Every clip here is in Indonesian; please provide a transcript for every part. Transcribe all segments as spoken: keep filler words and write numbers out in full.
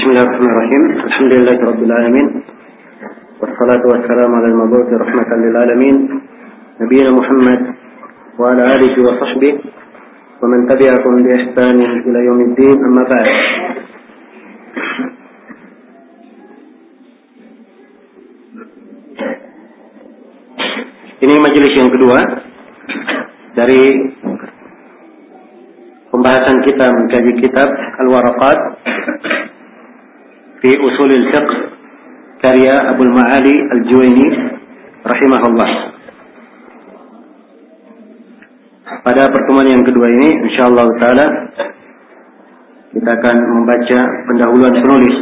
Bismillahirrahmanirrahim. Alhamdulillahirabbil alamin. Wassalatu wassalamu ala al-mabu'uth rahmatan lil alamin, nabiyina Muhammad wa ala alihi wa sahbihi wa man tabi'ahum bi ihsan ila yaumiddin. Amma ba'd. Ini majelis yang kedua dari pembahasan kita mengkaji kitab Al-Waraqat fi Ushulil Fiqh karya Abdul Ma'ali Al-Juwaini rahimahullah. Pada pertemuan yang kedua ini insyaallah taala kita akan membaca pendahuluan penulis.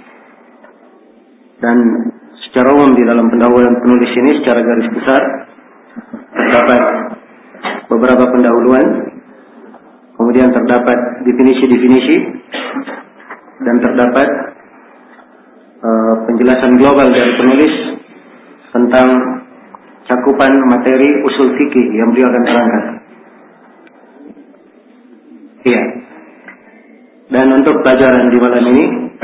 Dan secara umum di dalam pendahuluan penulis ini secara garis besar terdapat beberapa pendahuluan, kemudian terdapat definisi-definisi, dan terdapat uh, penjelasan global dari penulis tentang cakupan materi usul fikih yang beliau akan terangkan. Iya. Dan untuk pelajaran di malam ini,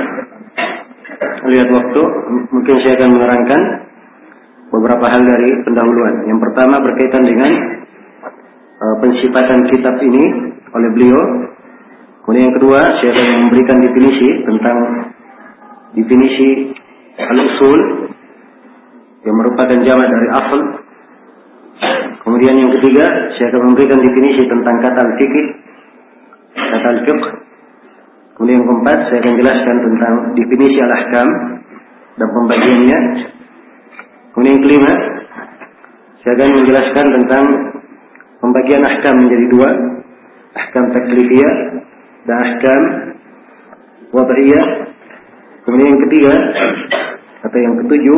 lihat waktu, mungkin saya akan menerangkan beberapa hal dari pendahuluan. Yang pertama berkaitan dengan uh, pensifatan kitab ini oleh beliau. Kemudian yang kedua, saya akan memberikan definisi tentang definisi al-usul yang merupakan jamak dari asal. Kemudian yang ketiga, saya akan memberikan definisi tentang kata al-fiqh, kata al-fiqh. Kemudian yang keempat, saya akan jelaskan tentang definisi al-ahkam dan pembagiannya. Kemudian yang kelima, saya akan menjelaskan tentang pembagian ahkam menjadi dua, ahkam taklifiyah dan ahkam wad'iyah. Kemudian yang ketiga atau yang ketujuh,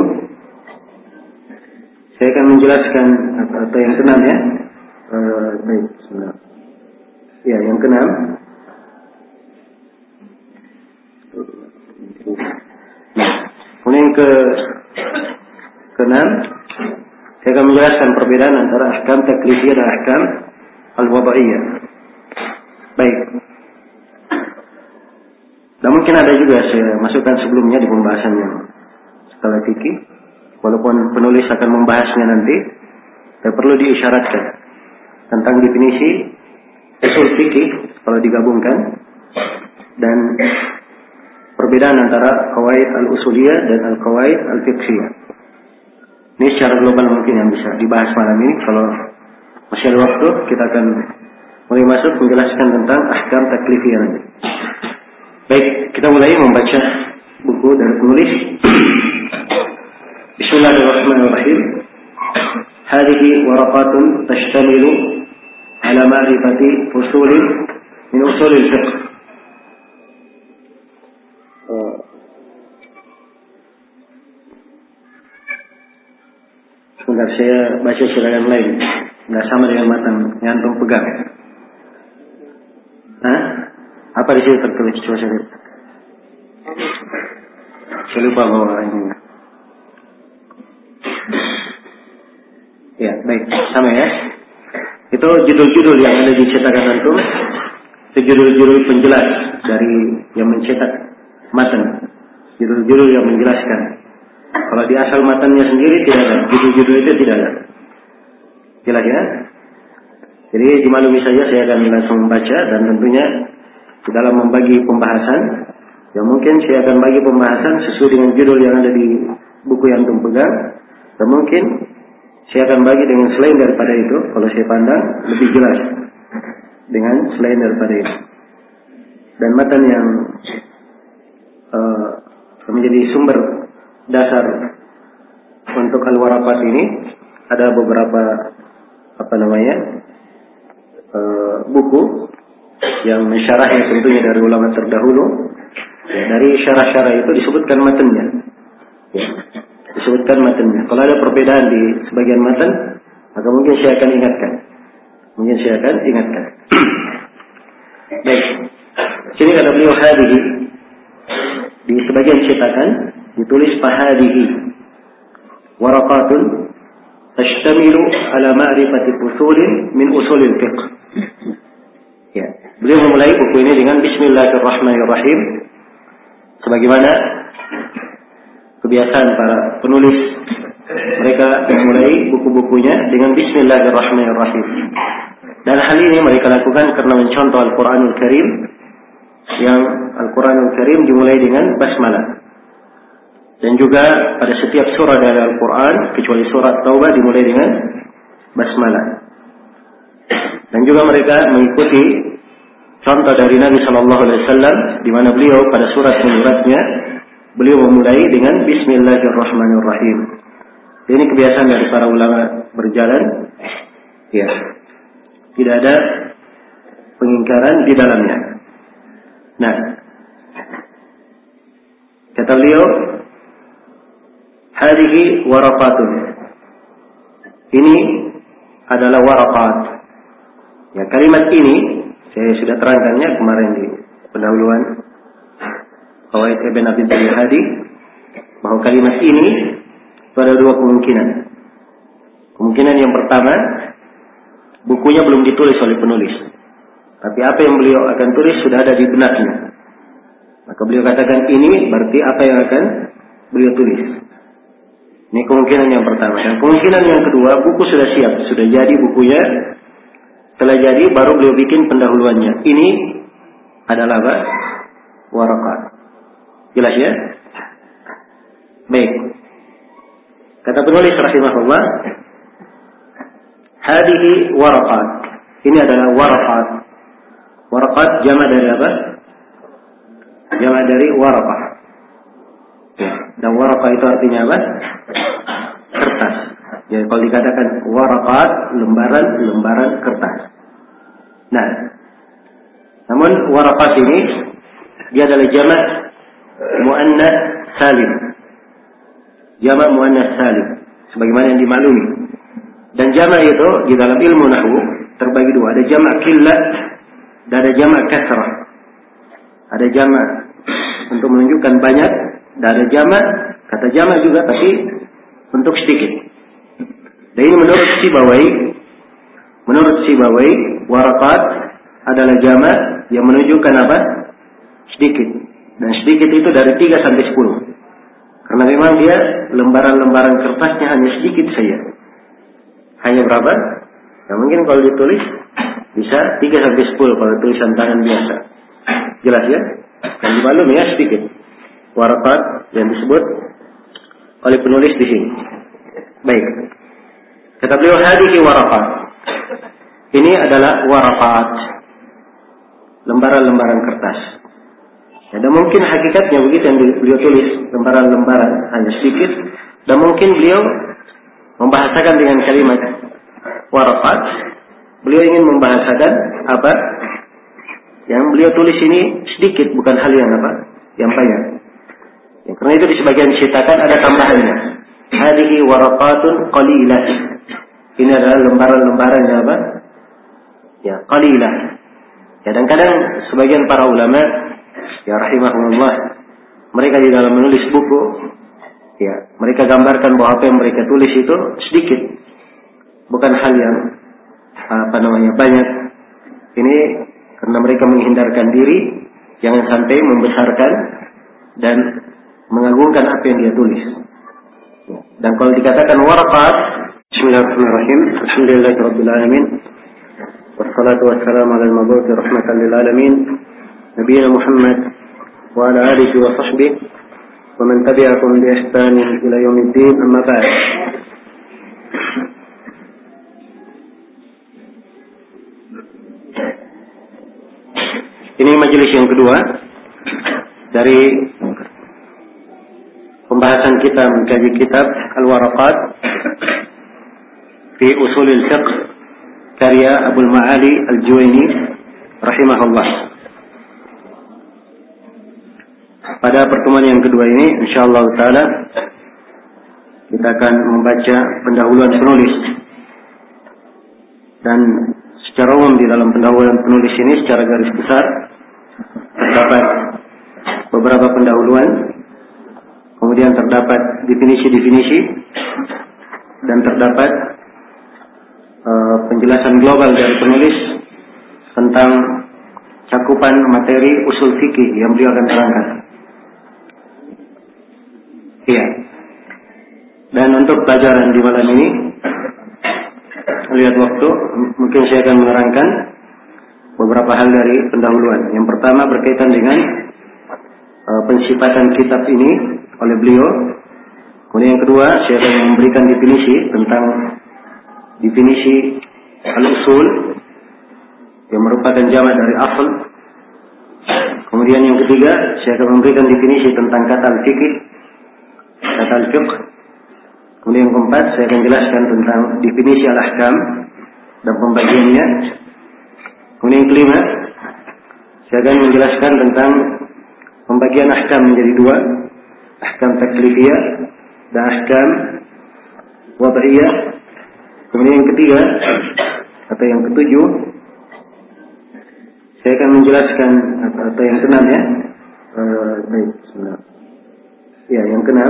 saya akan menjelaskan atau, atau yang keenam ya. Uh, baik, bismillah. Ya, yang keenam. Nah, kemudian yang ke keenam, saya akan menjelaskan perbedaan antara ahkam taklifiyah dan ahkam al-wad'iyah. Baik. Dan mungkin ada juga saya masukkan sebelumnya di pembahasan yang skala fikih, walaupun penulis akan membahasnya nanti, tapi perlu diisyaratkan tentang definisi usul fikih kalau digabungkan dan perbedaan antara qawaid al-usuliyah dan al-qawaid al-fiqhiyah. Ini secara global mungkin yang bisa dibahas malam ini. Kalau masih ada waktu, kita akan mulai masuk menjelaskan tentang ahkam taklifiyah nanti. Baik, kita mulai membaca buku dari penulis. Bismillahirrahmanirrahim. Hadhihi waraqatun tashtamilu ala ma'rifati usulin min usulil fiqh. Sebentar, saya baca secara yang lain. Nggak sama dengan matan yang antum pegang. Hah? Apa di sini tertulis? Coba saya lihat. Saya lupa bahwa ini. Ya, baik. Sama ya. Itu judul-judul yang ada di cetakan antum. Itu judul-judul penjelas dari yang mencetak matan. Judul-judul yang menjelaskan. Kalau di asal matanya sendiri tidak ada. Judul-judul itu tidak ada. Jelas ya? Jadi dimaklumi saja, saya akan langsung membaca dan tentunya di dalam membagi pembahasan, ya mungkin saya akan bagi pembahasan sesuai dengan judul yang ada di buku yang antum pegang, dan mungkin saya akan bagi dengan selain daripada itu, kalau saya pandang lebih jelas dengan selain daripada itu. Dan matan yang uh, menjadi sumber dasar untuk al-waraqat ini ada beberapa apa namanya uh, buku yang mensyarahnya tentunya dari ulama terdahulu. Dari syarah-syarah itu disebutkan matanya, disebutkan matanya. Kalau ada perbedaan di sebagian matan, maka mungkin saya akan ingatkan, mungkin saya akan ingatkan. Baik, sini kata beliau hadhihi, di sebagian cetakan ditulis fahadihi waraqatun tashtamilu ala ma'rifati usulin min usulil fiqh. Ya, beliau memulai buku ini dengan Bismillahirrahmanirrahim. Sebagaimana kebiasaan para penulis, mereka memulai buku-bukunya dengan Bismillahirrahmanirrahim. Dan hal ini mereka lakukan karena mencontoh Al-Quranul Karim, yang Al-Quranul Karim dimulai dengan basmalah. Dan juga pada setiap surah dari Al-Quran, kecuali surat Taubah, dimulai dengan basmalah. Dan juga mereka mengikuti contoh dari Nabi Shallallahu Alaihi Wasallam, di mana beliau pada surat-suratnya beliau memulai dengan Bismillahirrahmanirrahim. Ini kebiasaan dari para ulama berjalan, ya, tidak ada pengingkaran di dalamnya. Nah, kata beliau, hadhihi waraqatun. Ini adalah waraqat. Ya, kalimat ini saya sudah terangkannya kemarin di pendahuluan Qawaid Ibn Abi Hadi, bahwa kalimat ini itu ada dua kemungkinan. Kemungkinan yang pertama, bukunya belum ditulis oleh penulis, tapi apa yang beliau akan tulis sudah ada di benaknya. Maka beliau katakan ini berarti apa yang akan beliau tulis. Ini kemungkinan yang pertama. Dan kemungkinan yang kedua, buku sudah siap, sudah jadi bukunya, telah jadi, baru beliau bikin pendahuluannya. Ini adalah apa? Waraqat. Jelas ya? Baik. Kata penulis rahimahullah, hadihi waraqat. Ini adalah waraqat. Waraqat jama' dari apa? Jama' dari waraqah. Dan waraqah itu artinya apa? Kertas. Jadi kalau dikatakan waraqat, lembaran-lembaran kertas. Nah, namun waraqat ini dia adalah jama' muannats salim. Jama' muannats salim, sebagaimana yang dimaklumi. Dan jama' itu di dalam ilmu nahwu terbagi dua. Ada jama' qillah dan ada jama' kasrah. Ada jama' untuk menunjukkan banyak, dan ada jama', kata jama' juga tapi untuk sedikit. Dan ini menurut Sibawayh, menurut Sibawayh, waraqat adalah jama' yang menunjukkan apa? Sedikit. Dan sedikit itu dari tiga sampai sepuluh. Karena memang dia lembaran-lembaran kertasnya hanya sedikit saja. Hanya berapa? Ya mungkin kalau ditulis bisa tiga sampai sepuluh kalau tulisan tangan biasa. Jelas ya? Yang dimaklumi ya sedikit. Waraqat yang disebut oleh penulis di sini. Baik. Kata beliau, hadihi waraqat. Ini adalah waraqat, lembaran-lembaran kertas. Ya, dan mungkin hakikatnya begitu yang beliau tulis, lembaran-lembaran hanya sedikit. Dan mungkin beliau membahasakan dengan kalimat waraqat. Beliau ingin membahasakan apa yang beliau tulis ini sedikit, bukan hal yang apa, yang banyak. Ya, karena itu di sebagian cetakan ada tambahannya. Hadihi waraqatun qalilah. Ini adalah lembaran-lembaran yang apa? Ya, qalilah. Ya, dan kadang sebagian para ulama, ya rahimahumullah, mereka di dalam menulis buku, ya, mereka gambarkan bahwa apa yang mereka tulis itu sedikit, bukan hal yang apa namanya banyak. Ini karena mereka menghindarkan diri jangan sampai membesarkan dan mengagungkan apa yang dia tulis. Dan kalau dikatakan waraqat, bismillahirrahmanirrahim, alhamdulillahirabbil alamin, wassalatu wassalamu ala al-mabu'uts rahmatan lil alamin, nabiyina Muhammad wa ala alihi wa sahbihi wa man tabi'ahum bi ihsan ila yaumiddin, amma ba'd. Ini majelis yang kedua dari pembahasan kita mengkaji kitab Al-Waraqat fi Ushulil Fiqh karya Abdul Ma'ali Al-Juwaini rahimahullah. Pada pertemuan yang kedua ini insyaallah taala kita akan membaca pendahuluan penulis. Dan secara umum di dalam pendahuluan penulis ini secara garis besar terdapat beberapa pendahuluan, kemudian terdapat definisi-definisi, dan terdapat uh, penjelasan global dari penulis tentang cakupan materi usul fikih yang beliau akan terangkan. Iya. Dan untuk pelajaran di malam ini, lihat waktu, mungkin saya akan menerangkan beberapa hal dari pendahuluan. Yang pertama berkaitan dengan uh, pensifatan kitab ini oleh beliau. Kemudian yang kedua, saya akan memberikan definisi tentang definisi al-usul yang merupakan jamak dari asal. Kemudian yang ketiga, saya akan memberikan definisi tentang kata al-fiqh, kata al-fiqh. Kemudian yang keempat, saya akan jelaskan tentang definisi al-ahkam dan pembagiannya. Kemudian yang kelima, saya akan menjelaskan tentang pembagian ahkam menjadi dua, ahkam taklifiyah dan ahkam wad'iyah. Kemudian yang ketiga atau yang ketujuh, saya akan menjelaskan atau yang keenam ya, uh, baik, sebentar. Ya, yang keenam.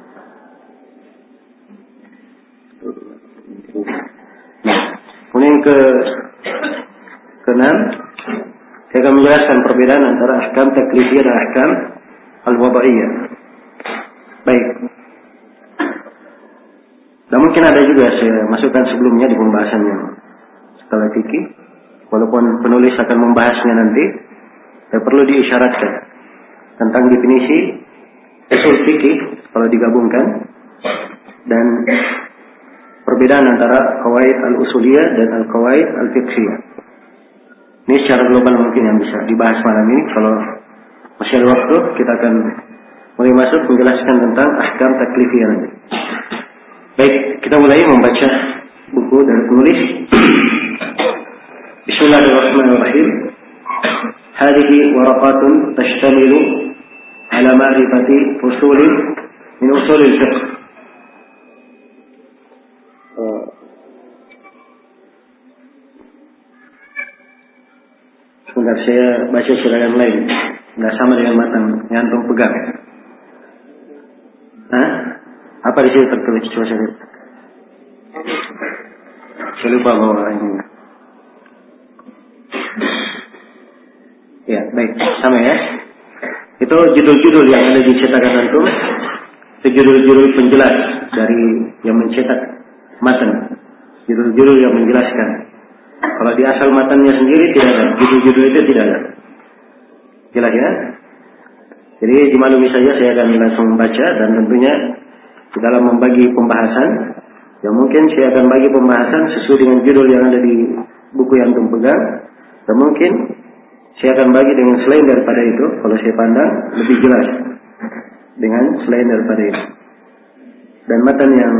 Nah, kemudian ke keenam, saya akan menjelaskan perbedaan antara ahkam taklifiyah dan ahkam al-wad'iyah. Baik. Dan mungkin ada juga saya masukkan sebelumnya di pembahasan yang setelah fikih, walaupun penulis akan membahasnya nanti, saya perlu diisyaratkan tentang definisi usul fikih kalau digabungkan dan perbedaan antara qawaid al-usuliyah dan al-qawaid al-fiqhiyah. Ini secara global mungkin yang bisa dibahas malam ini. Kalau masih ada waktu, kita akan mulai masuk menjelaskan tentang ahkam taklifiyah nanti. Baik, kita mulai membaca buku dari penulis. Bismillahirrahmanirrahim. Hadhihi waraqatun tashtamilu ala ma'rifati usulin min usulil fiqh. Sebentar, saya baca sila yang lain. Nggak sama dengan matan yang antum pegang. Hah? Apa di sini tertulis? Coba saya lihat. Saya lupa bahwa ini. Ya, baik. Sama ya. Itu judul-judul yang ada di cetakan antum. Itu judul-judul penjelas dari yang mencetak matan. Judul-judul yang menjelaskan. Kalau di asal matannya sendiri tidak ada. Judul-judul itu tidak ada. Jelas ya? Jadi dimaklumi saja saya akan langsung membaca dan tentunya dalam membagi pembahasan, yang mungkin saya akan bagi pembahasan sesuai dengan judul yang ada di buku yang antum pegang, dan mungkin saya akan bagi dengan selain daripada itu, kalau saya pandang lebih jelas dengan selain daripada itu. Dan matan yang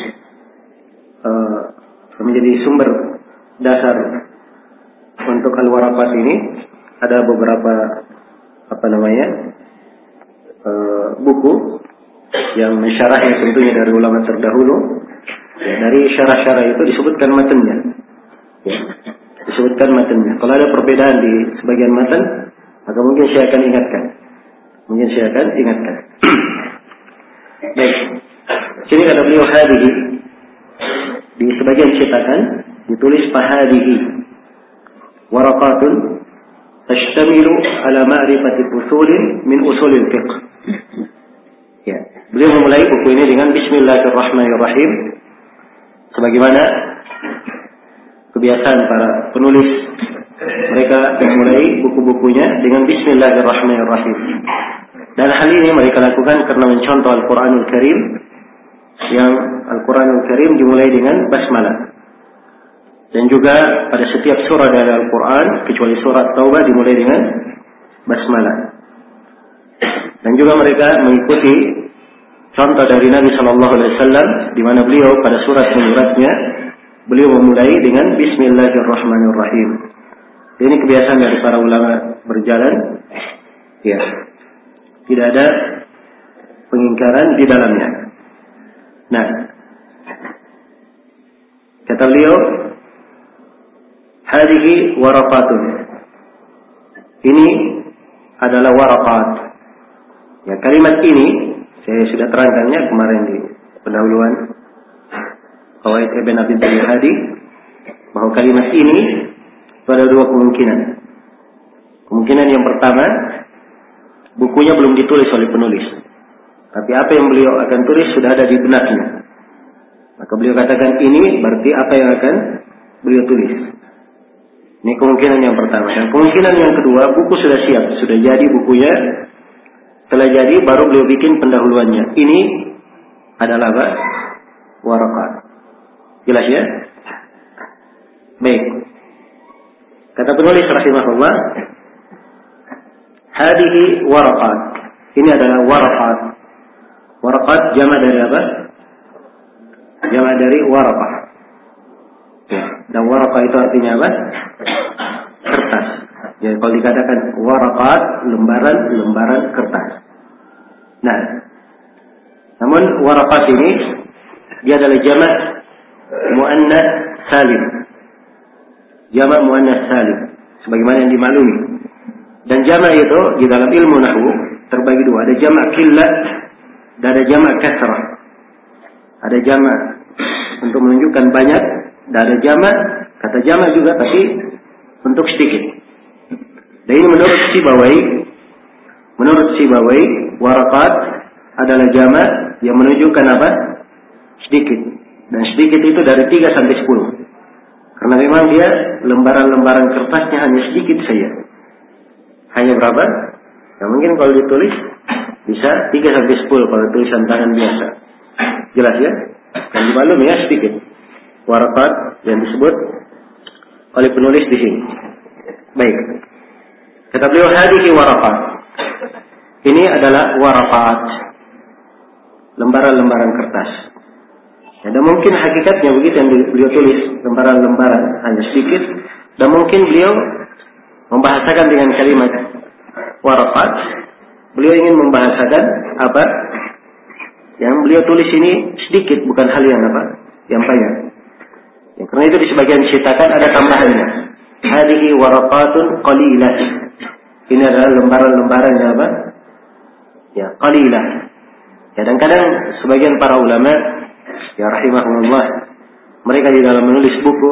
uh, menjadi sumber dasar untuk al-waraqat ini ada beberapa apa namanya uh, buku yang mensyarahnya tentunya dari ulama terdahulu. Ya, dari syarah-syarah itu disebutkan matanya. Ya, disebutkan matanya. Kalau ada perbedaan di sebagian matan, maka mungkin saya akan ingatkan. Mungkin saya akan ingatkan. Baik. Sini kata beliau hadihi. Di sebagian cetakan ditulis fahadihi waraqatun tashtamilu ala ma'rifati usulin min usulil fiqh. Ya, beliau memulai buku ini dengan Bismillahirrahmanirrahim, sebagaimana kebiasaan para penulis, mereka memulai buku-bukunya dengan Bismillahirrahmanirrahim. Dan hal ini mereka lakukan karena mencontoh Al-Quranul Karim, yang Al-Quranul Karim dimulai dengan basmalah. Dan juga pada setiap surah dari Al-Quran, kecuali surat Taubah, dimulai dengan basmalah. Dan juga mereka mengikuti contoh dari Nabi Shallallahu Alaihi Wasallam, di mana beliau pada surat menyuratnya, beliau memulai dengan Bismillahirrahmanirrahim. Ini kebiasaan dari para ulama berjalan, ya, tidak ada pengingkaran di dalamnya. Nah, kata beliau, hadhihi waraqatun. Ini adalah waraqat. Ya, kalimat ini saya sudah terangkannya kemarin di pendahuluan Qawaid Ibn Abi Hadi, bahwa kalimat ini ada dua kemungkinan. Kemungkinan yang pertama, bukunya belum ditulis oleh penulis, Tapi apa yang beliau akan tulis sudah ada di benaknya. Maka beliau katakan ini berarti apa yang akan beliau tulis. Ini kemungkinan yang pertama. Dan kemungkinan yang kedua, buku sudah siap, sudah jadi bukunya, telah jadi, baru beliau bikin pendahuluannya. Ini adalah apa? Waraqat. Jelas ya? Baik. Kata penulis rahimahullah, hadihi waraqat. Ini adalah waraqat. Waraqat jama' dari apa? Jama' dari waraqah. Ya. Dan waraqah itu artinya apa? Kertas. Jadi kalau dikatakan waraqat, lembaran-lembaran kertas. Nah, namun waraqat ini dia adalah jama' muannats salim. Jama' muannats salim, sebagaimana yang dimaklumi. Dan jama' itu di dalam ilmu nahwu terbagi dua. Ada jama' qillah dan ada jama' kasrah. Ada jama' untuk menunjukkan banyak, dan ada jama' kata jama' juga tapi untuk sedikit. Dan ini menurut Sibawai, menurut Sibawai, waraqat adalah jama' yang menunjukkan apa? Sedikit. Dan sedikit itu dari tiga sampai sepuluh. Karena memang dia lembaran-lembaran kertasnya hanya sedikit saja. Hanya berapa? Ya mungkin kalau ditulis bisa tiga sampai sepuluh kalau tulisan tangan biasa. Jelas ya? Dan dimaklumi ya sedikit. Waraqat yang disebut oleh penulis di sini. Baik. Kata beliau hadihi waraqat. Ini adalah waraqat. Lembaran-lembaran kertas. Ya, dan mungkin hakikatnya begitu yang beliau tulis, lembaran-lembaran hanya sedikit. Dan mungkin beliau membahasakan dengan kalimat waraqat. Beliau ingin membahasakan apa? Yang beliau tulis ini sedikit, bukan hal yang apa? Yang banyak. Ya, karena itu di sebagian cetakan ada tambahannya. Hadihi waraqatun qalilah. Ini adalah lembaran-lembaran yang apa? Ya, qalilah. Ya, dan kadang sebagian para ulama, ya rahimahumullah, mereka di dalam menulis buku,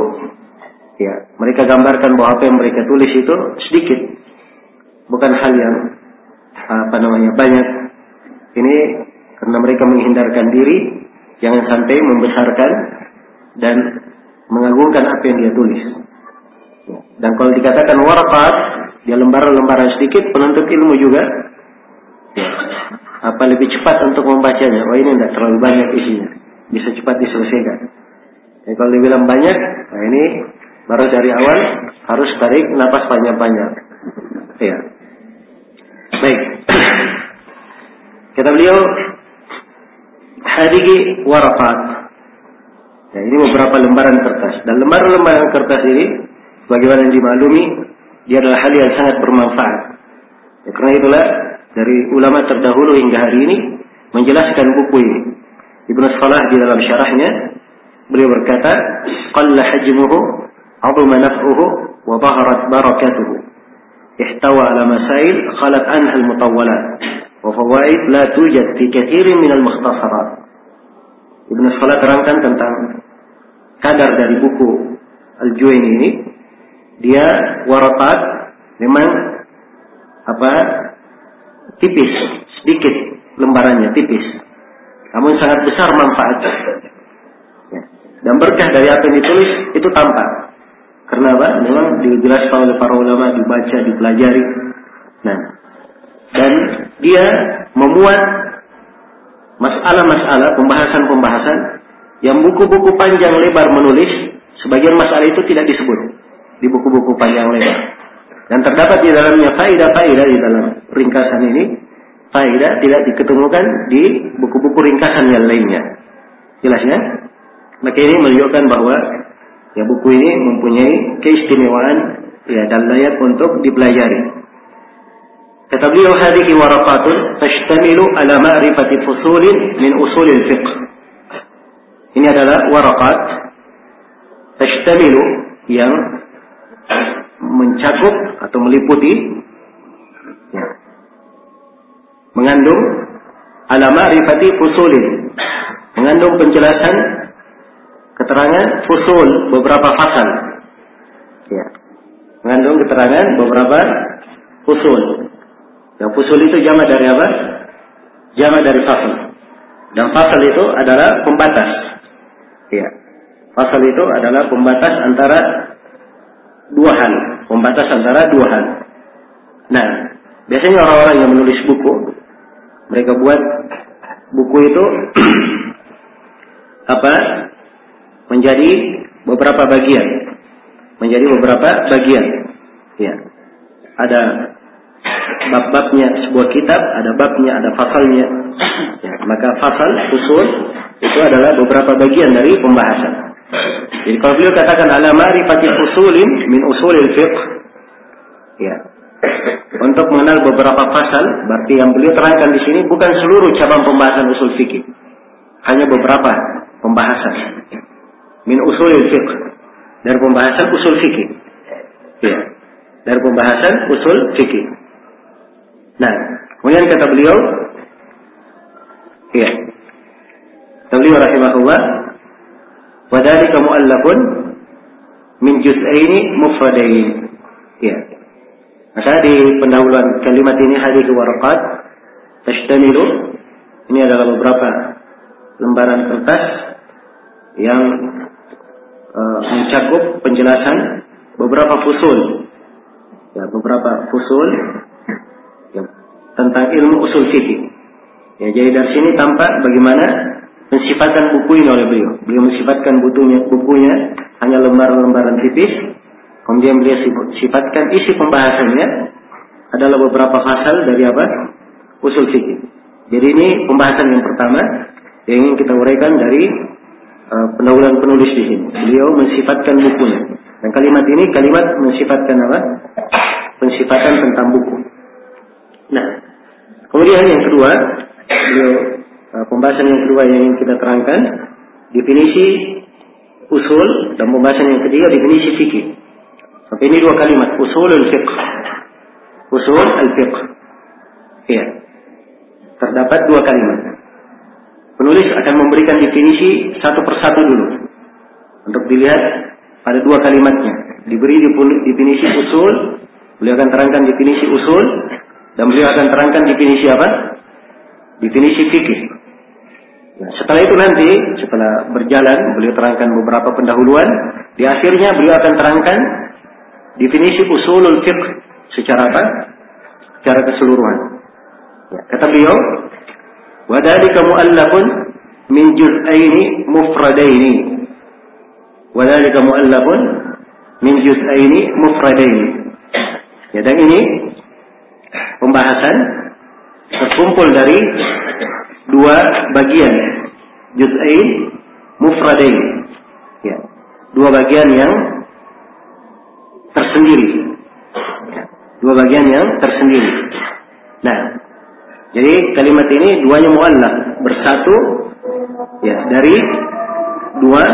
ya, mereka gambarkan bahwa apa yang mereka tulis itu sedikit. Bukan hal yang apa namanya banyak. Ini karena mereka menghindarkan diri jangan sampai membesarkan dan mengagungkan apa yang dia tulis. Dan kalau dikatakan waraqat, dia lembaran-lembaran sedikit, penuntut ilmu juga ya, apa lebih cepat untuk membacanya. Oh ini tidak terlalu banyak isinya, bisa cepat diselesaikan. Dan kalau dibilang banyak, nah ini baru dari awal harus tarik napas panjang-panjang. Ya. Baik. Kata beliau, hadihi waraqat. Ya, ini beberapa lembaran kertas. Dan lembaran-lembaran kertas ini, bagaimana yang dimaklumi, dia adalah hal yang sangat bermanfaat. Ya, karena itulah dari ulama terdahulu hingga hari ini menjelaskan buku ini. Ibnu Salah di dalam syarahnya beliau berkata, qalla hajmuhu, 'azuma naf'uhu, wa dhaharat barakatuhu. Ihtawa ala masail khalat anha al-mutawwalat, wa fawaid la tujad fi katsirin min al-mukhtasarat. Ibnu Salah terangkan tentang kadar dari buku Al-Juwayni ini. Dia waraqat memang apa tipis, sedikit lembarannya tipis, namun sangat besar manfaatnya. Ya. Dan berkah dari apa yang ditulis itu tampak. Karena apa? Memang dijelaskan oleh para ulama, dibaca, dipelajari. Nah, dan dia memuat masalah-masalah, pembahasan-pembahasan yang buku-buku panjang lebar menulis, sebagian masalah itu tidak disebut di buku-buku panjang lebar. Dan terdapat di dalamnya faedah-faedah di dalam ringkasan ini, faedah tidak diketemukan di buku-buku ringkasan yang lainnya. Jelas ya? Maka ini menunjukkan bahwa ya buku ini mempunyai keistimewaan ya dan layak untuk dipelajari. Kata beliau, hadihi waraqatun tashtamilu ala ma'rifati fusulin min usulil fiqh. Ini adalah waraqat tashtamilu yang mencakup atau meliputi ya, mengandung ala ma'rifati fusulin, mengandung penjelasan keterangan fusul, beberapa fasal ya, mengandung keterangan beberapa fusul. Yang fusul itu jamak dari apa? jamak dari fasl. Dan fasl itu adalah pembatas. Ya. Fasl itu adalah pembatas antara dua hal, pembatas antara dua hal. Nah, biasanya orang-orang yang menulis buku, mereka buat buku itu apa? Menjadi beberapa bagian. Menjadi beberapa bagian. Ya. Ada bab-babnya sebuah kitab, ada babnya, ada fasalnya. Ya, maka fasal, usul itu adalah beberapa bagian dari pembahasan. Jadi kalau beliau katakan ala ma'rifati usulin min usulil fiqh, ya, untuk mengenal beberapa fasal, berarti yang beliau terangkan di sini bukan seluruh cabang pembahasan usul fikih, hanya beberapa pembahasan min usulil fiqh, dari pembahasan usul fikih, ya, dari pembahasan usul fikih. Nah, kemudian kata beliau, ya, kata beliau rahimahullah, wadhalika mu'allafun min juz'aini mufradain. Ya. Maka di pendahuluan kalimat ini hadhihi waraqat tashtamilu, ini adalah beberapa lembaran kertas yang uh, mencakup penjelasan beberapa fusul. Ya, beberapa fusul ya, tentang ilmu usul fikih. Ya, jadi dari sini tampak bagaimana mensifatan buku ini oleh beliau. Beliau mensifatkan bukunya, bukunya hanya lembaran-lembaran tipis. Kemudian beliau sifatkan isi pembahasannya adalah beberapa fasal dari apa? Usul fikih. Jadi ini pembahasan yang pertama yang ingin kita uraikan dari uh, pendahuluan penulis di sini. Beliau mensifatkan bukunya. Dan kalimat ini kalimat mensifatkan apa? Pensifatan tentang buku. Nah, kemudian yang kedua, beliau uh, pembahasan yang kedua yang ingin kita terangkan, definisi usul, dan pembahasan yang ketiga definisi fikih. Sampai ini dua kalimat, usulul fiqh. Usul al-fiqh. Iya. Terdapat dua kalimat. Penulis akan memberikan definisi satu persatu dulu. Untuk dilihat pada dua kalimatnya. Diberi definisi usul, beliau akan terangkan definisi usul, dan beliau akan terangkan definisi apa? Definisi fikih. Nah, setelah itu nanti, setelah berjalan, beliau terangkan beberapa pendahuluan. Di akhirnya beliau akan terangkan definisi usulul fiqh secara apa? Secara keseluruhan. Ya, kata beliau, wa dzalika mu'allafun min juz'aini mufradaini. Wa dzalika mu'allafun min juz'aini mufradaini. Ya, dan ini pembahasan terkumpul dari dua bagian, juz'ain mufradain. Ya, dua bagian yang tersendiri. Dua bagian yang tersendiri. Nah, jadi kalimat ini duanya mu'allaf, bersatu ya dari dua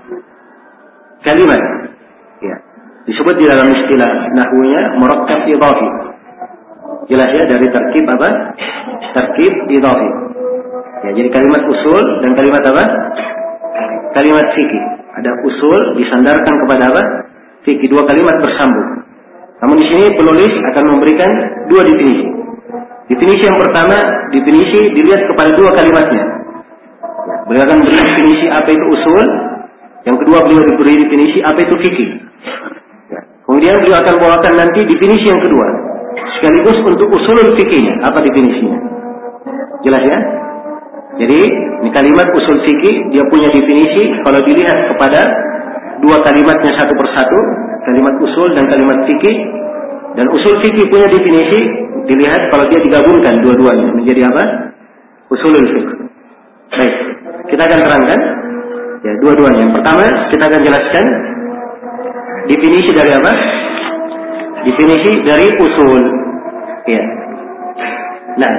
kalimat. Ya, disebut di dalam istilah nahwunya murakkab idhafi. Jelas ya, dari tarkib apa? Tarkib idhafi. Ya, jadi kalimat usul dan kalimat apa? Kalimat fikih. Ada usul disandarkan kepada apa? Fikih, dua kalimat bersambung. Namun di sini penulis akan memberikan dua definisi. Definisi yang pertama, definisi dilihat kepada dua kalimatnya. Beliau akan beri definisi apa itu usul. Yang kedua beliau diberi definisi apa itu fikih. Kemudian beliau akan bawakan nanti definisi yang kedua, sekaligus untuk usulul fikihnya. Apa definisinya? Jelas ya? Jadi ini kalimat usul fikih, dia punya definisi. Kalau dilihat kepada dua kalimatnya satu persatu, kalimat usul dan kalimat fikih. Dan usul fikih punya definisi, dilihat kalau dia digabungkan dua-duanya menjadi apa? Usulul fiqh. Baik, kita akan terangkan ya dua-duanya. Yang pertama kita akan jelaskan definisi dari apa? Definisi dari usul. Ya. Nah,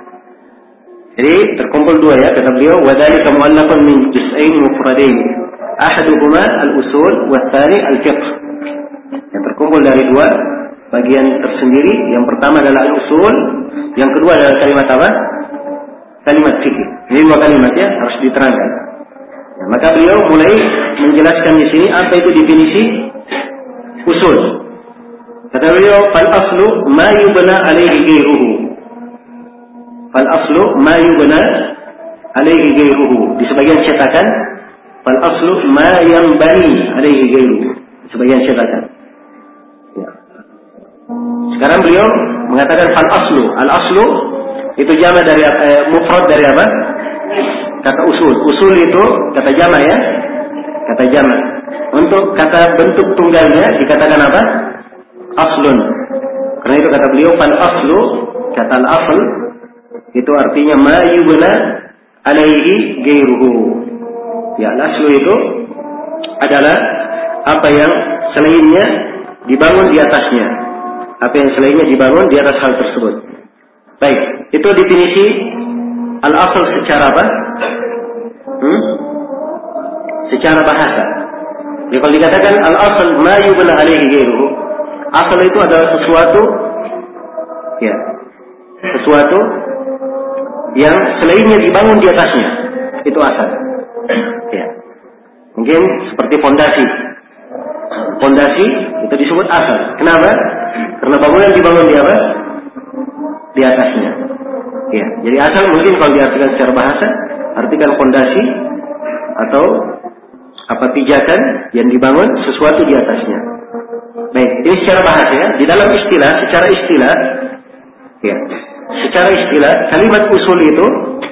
jadi terkumpul dua ya, kata beliau, wa dzalika mu'allafun min juz'ain mufradain. Ahaduhuma al-usul wa tsani al-fiqh. Yang terkumpul dari dua bagian tersendiri. Yang pertama adalah al-usul, yang kedua adalah kalimat apa? Kalimat fikih. Ini dua kalimat ya, harus diterangkan. Ya, maka beliau mulai menjelaskan di sini apa itu definisi usul. Kata beliau, fal aslu ma yubna alaihi ghairuhu. fal aslu ma yubna alaihi ghairuhu. Di sebagian cetakan fal aslu ma yanbani alaihi ghairuhu. Di sebagian cetakan. Ya. Sekarang beliau mengatakan fal aslu. Al aslu itu jama dari eh, mufrad dari apa? Kata usul. Usul itu kata jama ya. Kata jama. Untuk kata bentuk tunggalnya dikatakan apa? Aslun. Karena itu kata beliau fal aslu, kata al asl itu artinya ma yubna alaihi ghairuhu. Ya, al aslu itu adalah apa yang selainnya dibangun di atasnya. Apa yang selainnya dibangun di atas hal tersebut. Baik, itu definisi al asl secara apa? Hmm? Secara bahasa. Jadi kalau dikatakan al asl ma yubna alaihi ghairuhu, asal itu adalah sesuatu ya, sesuatu yang selainnya dibangun di atasnya. Itu asal. Ya. Mungkin seperti fondasi. Fondasi itu disebut asal. Kenapa? Karena bangunan dibangun di apa? Di atasnya. Ya. Jadi asal mungkin kalau diartikan secara bahasa, artikan fondasi atau apa pijakan yang dibangun sesuatu di atasnya. Baik, ini secara bahasa ya. Di dalam istilah, secara istilah, ya, secara istilah kalimat usul itu,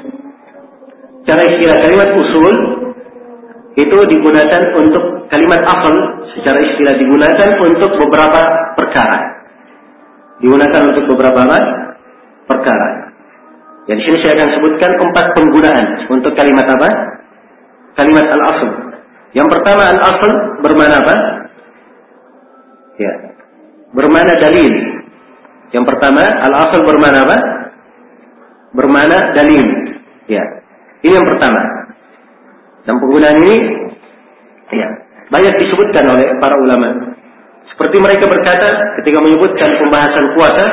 secara istilah kalimat usul itu digunakan untuk kalimat asal. Secara istilah digunakan untuk beberapa perkara. Digunakan untuk beberapa perkara. Ya, di sini saya akan sebutkan empat penggunaan untuk kalimat apa? Kalimat al-asl. Yang pertama al-asl bermakna apa? Ya, bermakna dalil. Yang pertama al-asl bermakna apa? Bermakna dalil. Ya, ini yang pertama. Dan penggunaan ini, ya, banyak disebutkan oleh para ulama. Seperti mereka berkata ketika menyebutkan pembahasan puasa.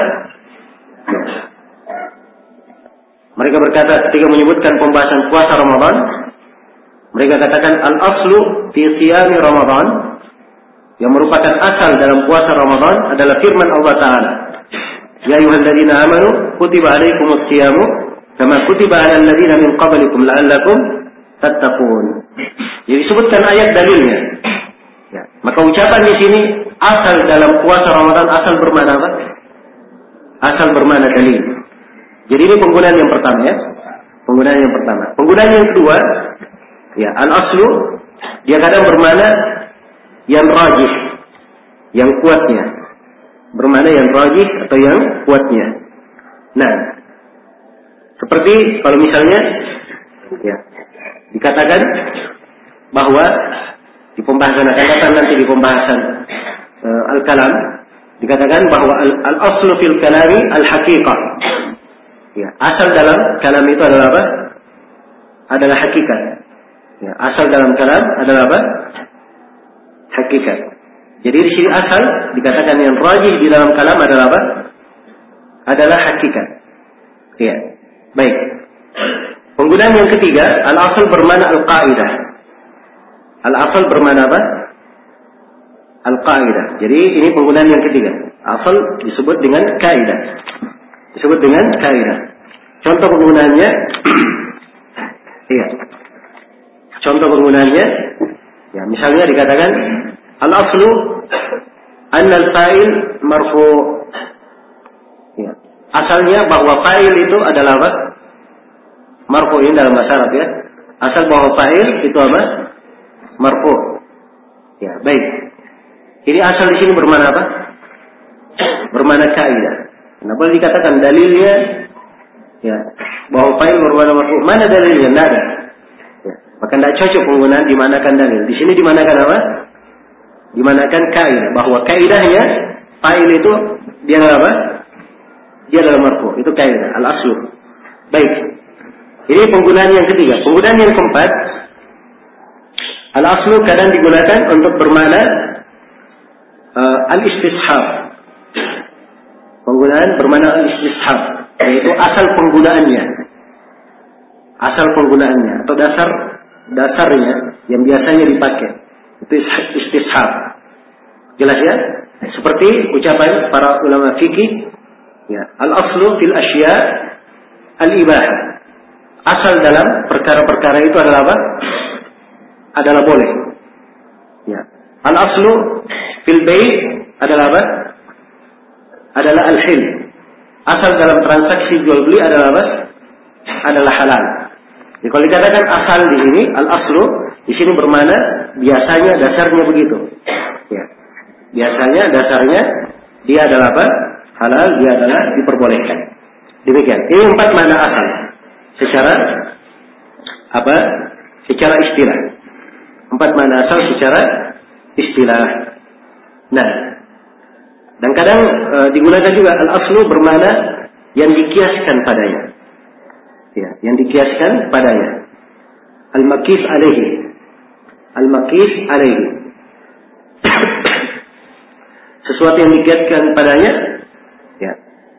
Mereka berkata ketika menyebutkan pembahasan puasa Ramadan, mereka katakan al-aslu fi siyami Ramadan, yang merupakan asal dalam puasa Ramadan adalah firman Allah Ta'ala. Ya ayyuhalladzina amanu kutiba alaikumus siyamu kama kutiba alal ladzina min qablikum la'allakum tattaqun. Jadi disebutkan ayat dalilnya. Ya, maka ucapan di sini asal dalam puasa Ramadan asal bermakna apa? Asal bermakna dalil. Jadi ini penggunaan yang pertama ya. Penggunaan yang pertama. Penggunaan yang kedua, ya, al-aslu dia kadang bermakna yang rajih, yang kuatnya. Bermakna yang rajih atau yang kuatnya. Nah, seperti kalau misalnya ya, dikatakan bahwa di pembahasan akan datang nanti di pembahasan uh, al-kalam dikatakan bahwa al-aslu fil kalami al-haqiqah. Ya, asal dalam kalam itu adalah apa? Adalah hakikat. Ya, asal dalam kalam adalah apa? Hakikat. Jadi di sini asal dikatakan yang rajih di dalam kalam adalah apa? Adalah hakikat. Ya, baik. Penggunaan yang ketiga, al-asal bermakna al-qaidah. Al-asal bermakna apa? Al-qaidah. Jadi ini penggunaan yang ketiga. Asal disebut dengan kaidah. Disebut dengan kaidah. Contoh penggunaannya, iya. Contoh penggunaannya, ya misalnya dikatakan al-aslu anna al-fa'il marfu'. Ya. Asalnya bahwa fa'il itu adalah apa? Marfu'in dalam bahasa Arab ya. Asal bahwa fa'il itu apa? Marfu'. Ya, baik. Ini asal di sini bermakna apa? Bermakna kaidah. Nah, boleh dikatakan dalilnya ya, bahwa fa'il bermakna marfu'. Mana dalilnya? Tidak ada. Ya. Maka tidak cocok penggunaan dimanakan dalil. Di sini dimanakan apa? Dimanakan kaidah. Bahwa kaidahnya fa'il itu dia adalah apa? Dia adalah marfu'. Itu kaidah. Al-aslu. Baik. Ini penggunaan yang ketiga. Penggunaan yang keempat, al-aslu kadang digunakan untuk bermakna uh, al-istishab. Penggunaan bermakna al-istishab, yaitu asal penggunaannya. Asal penggunaannya atau dasar dasarnya yang biasanya dipakai. Itu istishab. Jelas ya? Seperti ucapan para ulama fikih, ya, al-aslu fil asya al-ibahah. Asal dalam perkara-perkara itu adalah apa? Adalah boleh. Ya. Al-aslu fil bai' adalah apa? Adalah al-hil. Asal dalam transaksi jual beli adalah apa? Adalah halal. Jadi kalau dikatakan asal di sini, al-aslu di sini bermakna biasanya, dasarnya begitu. Ya. Biasanya dasarnya dia adalah apa? Halal, dia adalah diperbolehkan. Demikian. Ini empat makna asal. Secara apa? Secara istilah. Empat makna asal secara istilah. Nah, dan kadang e, digunakan juga al-aslu bermakna yang dikiaskan padanya. Ya, yang dikiaskan padanya. Al-makis alaihi. Al-makis alaihi. Sesuatu yang dikiaskan padanya, ya.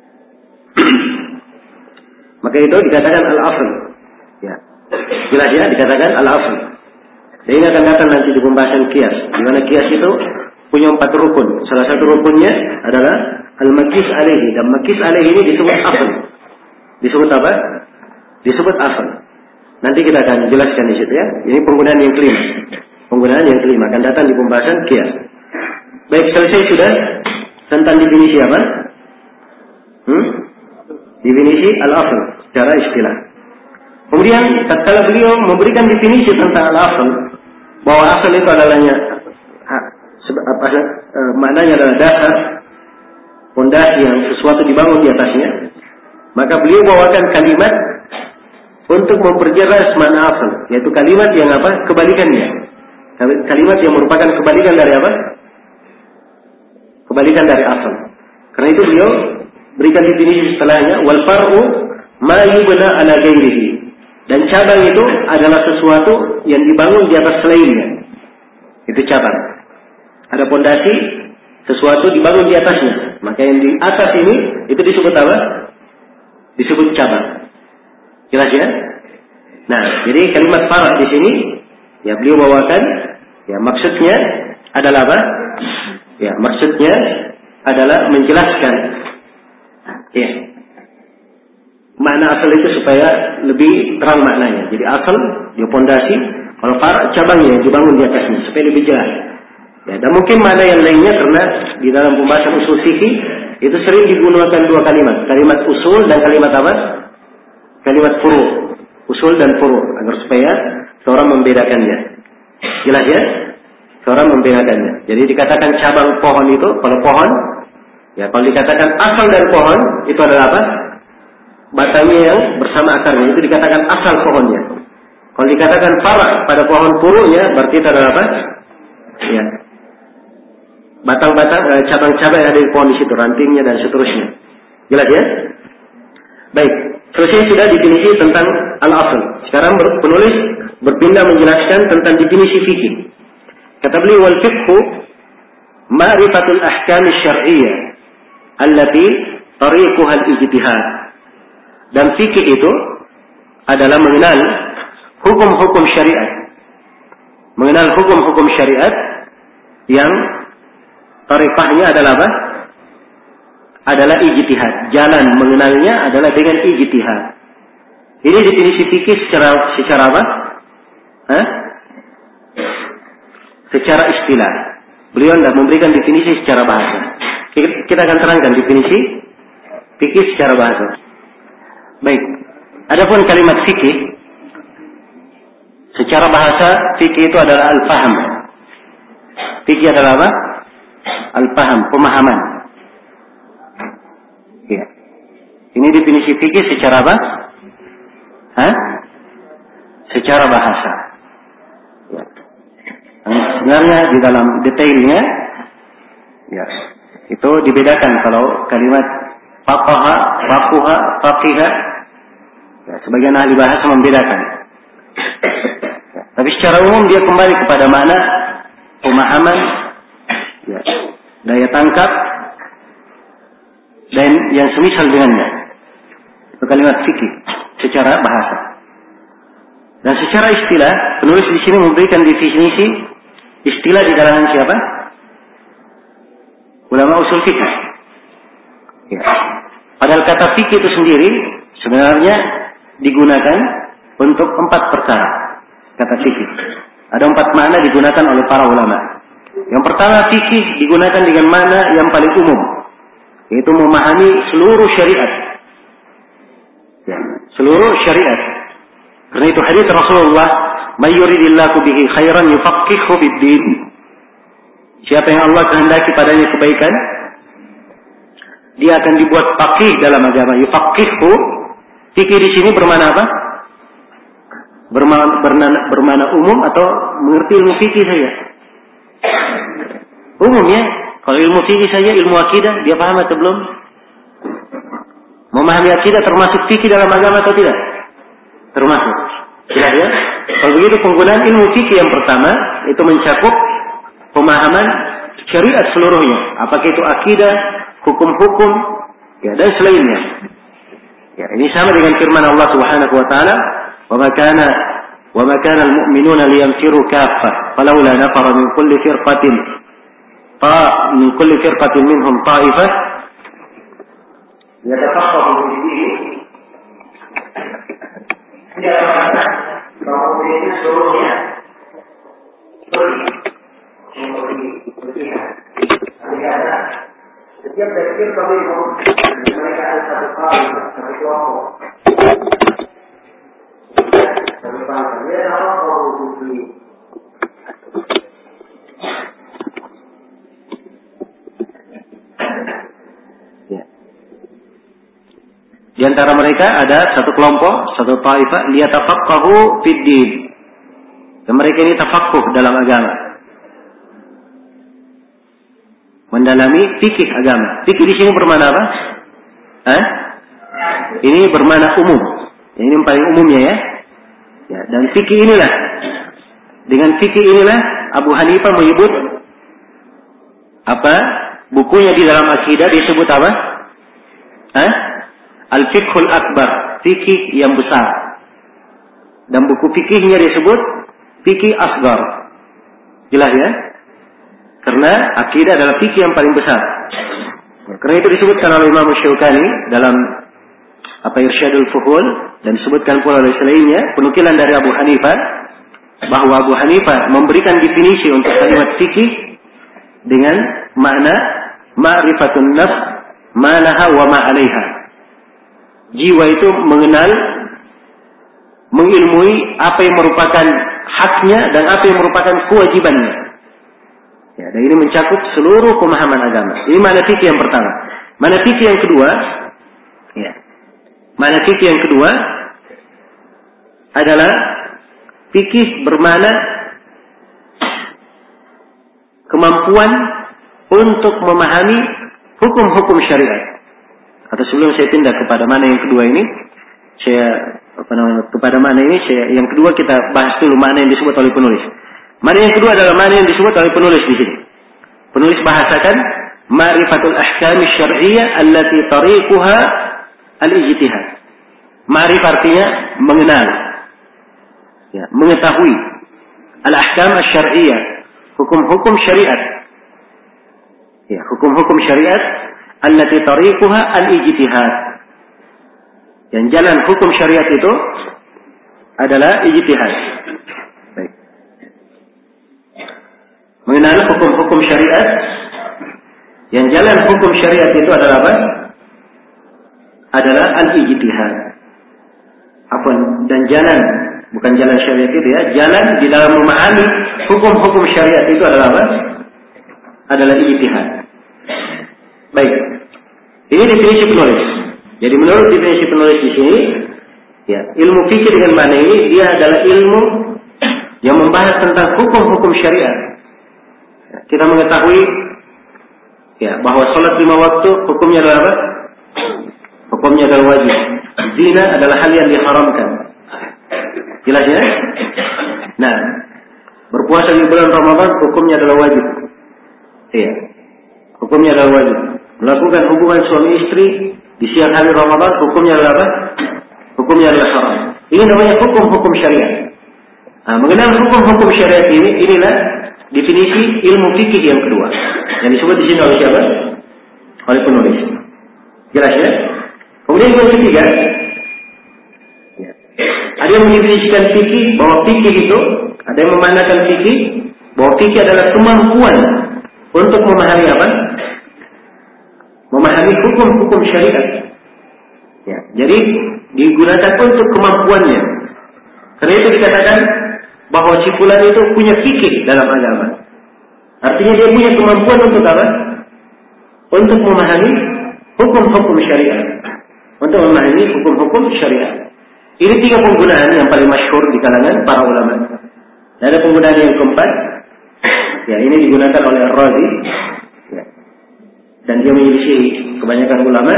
Maka itu dikatakan al-asl. Ya. Jelas ya, dikatakan al-asl. Dan ini akan datang nanti di pembahasan kias. Di mana kias itu punya empat rukun. Salah satu rukunnya adalah al-makis alaihi. Dan makis alaihi ini disebut asl. Disebut apa? Disebut asl. Nanti kita akan jelaskan di situ ya. Ini penggunaan yang kelima. Penggunaan yang kelima akan datang di pembahasan kias. Baik, selesai sudah tentang definisi apa? Hmm? Definisi al-asl secara istilah. Kemudian tatkala beliau memberikan definisi tentang al-asl, bahwa asal itu adalahnya apa e, maknanya adalah dasar, fondasi yang sesuatu dibangun di atasnya, maka beliau bawakan kalimat untuk memperjelas makna asal, yaitu kalimat yang apa? Kebalikannya. Kalimat yang merupakan kebalikan dari apa? Kebalikan dari asal. Karena itu beliau berikan definisi setelahnya, wal far'u ma yubna ala ghairihi. Dan cabang itu adalah sesuatu yang dibangun di atas selainnya. Itu cabang. Ada pondasi, sesuatu dibangun di atasnya. Maka yang di atas ini itu disebut apa? Disebut cabang. Jelas ya? Nah, jadi kalimat far' di sini ya beliau bawakan, ya maksudnya adalah apa? Ya, maksudnya adalah menjelaskan ya makna asal itu supaya lebih terang maknanya. Jadi asal dia pondasi, kalau far' cabangnya yang dibangun di atasnya supaya lebih jelas. Ya, dan mungkin makna yang lainnya karena di dalam pembahasan usul fikih itu sering digunakan dua kalimat, kalimat usul dan kalimat apa? Kalimat furu'. Usul dan furu' agar supaya seorang membedakannya. Jelas ya? Seorang membedakannya. Jadi dikatakan cabang pohon itu, kalau pohon, ya kalau dikatakan asal dari pohon itu adalah apa? Batangnya yang bersama akarnya, itu dikatakan asal pohonnya. Kalau dikatakan far' pada pohon furu'nya, berarti itu adalah apa? Ya. Batang-batang, eh, cabang-cabang yang ada di pohon di situ, rantingnya dan seterusnya. Jelas ya? Baik, selesai sudah definisi tentang al-asl. Sekarang penulis berpindah menjelaskan tentang definisi fikih. Kata beliau, wal fiqhu ma'rifatul ahkam syar'iyyah allati tariquha al-ijtihad. Dan fikih itu adalah mengenal hukum-hukum syariat. Mengenal hukum-hukum syariat yang tariqahnya adalah apa? Adalah ijtihad. Jalan mengenalnya adalah dengan ijtihad. Ini definisi fikih secara secara apa? Hah? Secara istilah. Beliau hendak memberikan definisi secara bahasa. Kita akan terangkan definisi fikih secara bahasa. Baik. Adapun kalimat fikih secara bahasa, fikih itu adalah al-faham. Fikih adalah apa? Al-faham, pemahaman. Ya. Ini definisi fikih secara apa? Hah? Secara bahasa. Ya. Sebenarnya di dalam detailnya, ya, itu dibedakan kalau kalimat faqaha, faquha, faqiha. Ya, sebagian ahli bahasa membedakan. Ya, tapi secara umum dia kembali kepada makna pemahaman, ya, daya tangkap, dan yang semisal dengannya. Itu kalimat fikih secara bahasa. Dan secara istilah, penulis di sini memberikan definisi istilah di kalangan siapa? Ulama usul fikih. Ya. Padahal kata fikih itu sendiri sebenarnya digunakan untuk empat perkara. Kata fikih. Ada empat makna digunakan oleh para ulama. Yang pertama, fikih digunakan dengan makna yang paling umum, yaitu memahami seluruh syariat. Ya, seluruh syariat. Karena itu hadis Rasulullah, "May yuridillahu bihi khairan yufaqqihhu fid-din." Siapa yang Allah kehendaki padanya kebaikan, dia akan dibuat faqih dalam agama. Yufaqqihhu, fikih di sini bermakna apa? Bermakna, bermakna, bermakna umum atau mengerti ilmu fikih saja? Umum ya. Kalau ilmu fikih saja, ilmu akidah, dia paham atau belum? Memahami akidah termasuk fikih dalam agama atau tidak? Termasuk. Jelas ya? Kalau begitu penggunaan ilmu fikih yang pertama itu mencakup pemahaman syariat seluruhnya. Apakah itu akidah, hukum-hukum, ya dan selainnya. Ya, ini sama dengan firman Allah Subhanahu wa taala, "Wa ma kana wa ma kana al-mu'minuna liyanfiru kaffah, falawla nafara min kulli firqatin ta min kulli firqatin minhum ta'ifah yatafaqahu fi din." Dia berkata bahwa itu seluruhnya pergi pergi pergi. Ada setiap dari firqah minhum mereka ada satu kali satu kelompok. Dia tahu bahwa itu di antara mereka ada satu kelompok, satu taifah, liyatafaqahu fid din. Dan mereka ini tafaqquh dalam agama. Mendalami fikih agama. Fikih di sini bermakna apa? Hah? Ini bermakna umum. Ini yang paling umumnya ya. Ya, dan fikih inilah, dengan fikih inilah Abu Hanifah menyebut apa? Bukunya di dalam akidah disebut apa? Hah? Al-Fiqhul Akbar, fikih yang besar. Dan buku fikihnya disebut fikih asgar. Jelas ya? Karena akidah adalah fikih yang paling besar. Karena itu disebutkan oleh Imam Syaukani dalam apa Irsyadul Fuhul, dan disebutkan pula oleh selainnya penukilan dari Abu Hanifah bahwa Abu Hanifah memberikan definisi untuk kalimat fikih dengan makna ma'rifatun nafs ma laha wa ma 'alaiha. Jiwa itu mengenal, mengilmui apa yang merupakan haknya dan apa yang merupakan kewajibannya. Ya, dan ini mencakup seluruh pemahaman agama. Ini makna fikih yang pertama. Makna fikih yang kedua, ya. Makna fikih yang kedua adalah fikih bermakna kemampuan untuk memahami hukum-hukum syariat. Atau sebelum saya pindah kepada mana yang kedua ini, saya apa namanya kepada mana ini, saya yang kedua kita bahas dulu mana yang disebut oleh penulis. Mana yang kedua adalah mana yang disebut oleh penulis di sini. Penulis bahasakan ma'rifatul ahkam syar'iyyah allati tariquha al-ijtihad. Ma'rif artinya mengenal, ya, mengetahui al-ahkam syar'iyyah, hukum-hukum syariat. Ya, hukum-hukum syariat allati tariquha al-ijtihad. Yang jalan hukum syariat itu adalah ijtihad. Baik. Mengenal hukum-hukum syariat, yang jalan hukum syariat itu adalah apa? Adalah al-ijtihad. Apa? Dan jalan, bukan jalan syariat itu ya, jalan di dalam memahami hukum-hukum syariat itu adalah apa? Adalah ijtihad. Baik. Ini definisi penulis. Jadi menurut definisi penulis di sini, ya, ilmu fikih dengan makna ini dia adalah ilmu yang membahas tentang hukum-hukum syariat. Ya, kita mengetahui ya bahwa salat lima waktu hukumnya adalah apa? Hukumnya adalah wajib. Zina adalah hal yang diharamkan. Jelas ya? Nah, berpuasa di bulan Ramadan hukumnya adalah wajib. Iya. Hukumnya adalah wajib. Melakukan hubungan suami istri di siang hari Ramadan hukumnya adalah apa? Hukumnya adalah haram. Ini namanya hukum-hukum syariat. Nah, mengenal hukum-hukum syariat ini, inilah definisi ilmu fikih yang kedua. Yang disebut di sini oleh siapa? Oleh penulis. Jelas ya? Kemudian yang ketiga, Ada yang mendefinisikan fikih bahwa fikih itu, ada yang memandangkan fikih bahwa fikih adalah kemampuan untuk memahami apa? Memahami hukum-hukum syariat. Ya, jadi digunakan untuk kemampuannya. Karena itu dikatakan bahwa si fulan itu punya fikih dalam agama. Artinya dia punya kemampuan untuk apa? Untuk memahami hukum-hukum syariat. Untuk memahami hukum-hukum syariat. Ini tiga penggunaan yang paling masyhur di kalangan para ulama. Dan ada penggunaan yang keempat. Ya, ini digunakan oleh Ar-Razi. Ya. Dan dia menyelisih kebanyakan ulama.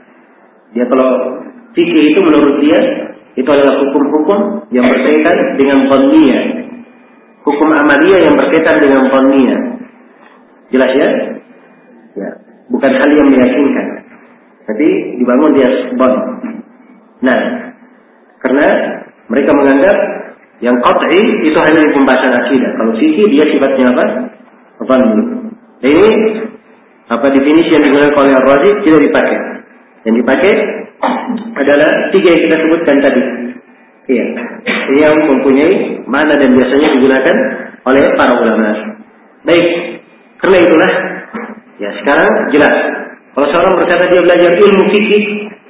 Dia kalau fikih itu menurut dia itu adalah hukum-hukum yang berkaitan dengan dhanniyah. Hukum amaliyah yang berkaitan dengan dhanniyah. Jelas ya? Ya, bukan hal yang meyakinkan. Tapi dibangun di atas dhon. Nah, karena mereka menganggap yang qat'i itu hanya di pembahasan akidah. Kalau fikih dia sifatnya apa? Dhanni. Ini apa definisi yang digunakan oleh Ar-Razi tidak dipakai. Yang dipakai adalah tiga yang kita sebutkan tadi. Iya. Yang mempunyai makna dan biasanya digunakan oleh para ulama. Baik. Karena itulah ya sekarang jelas. Kalau seorang berkata dia belajar ilmu fikih,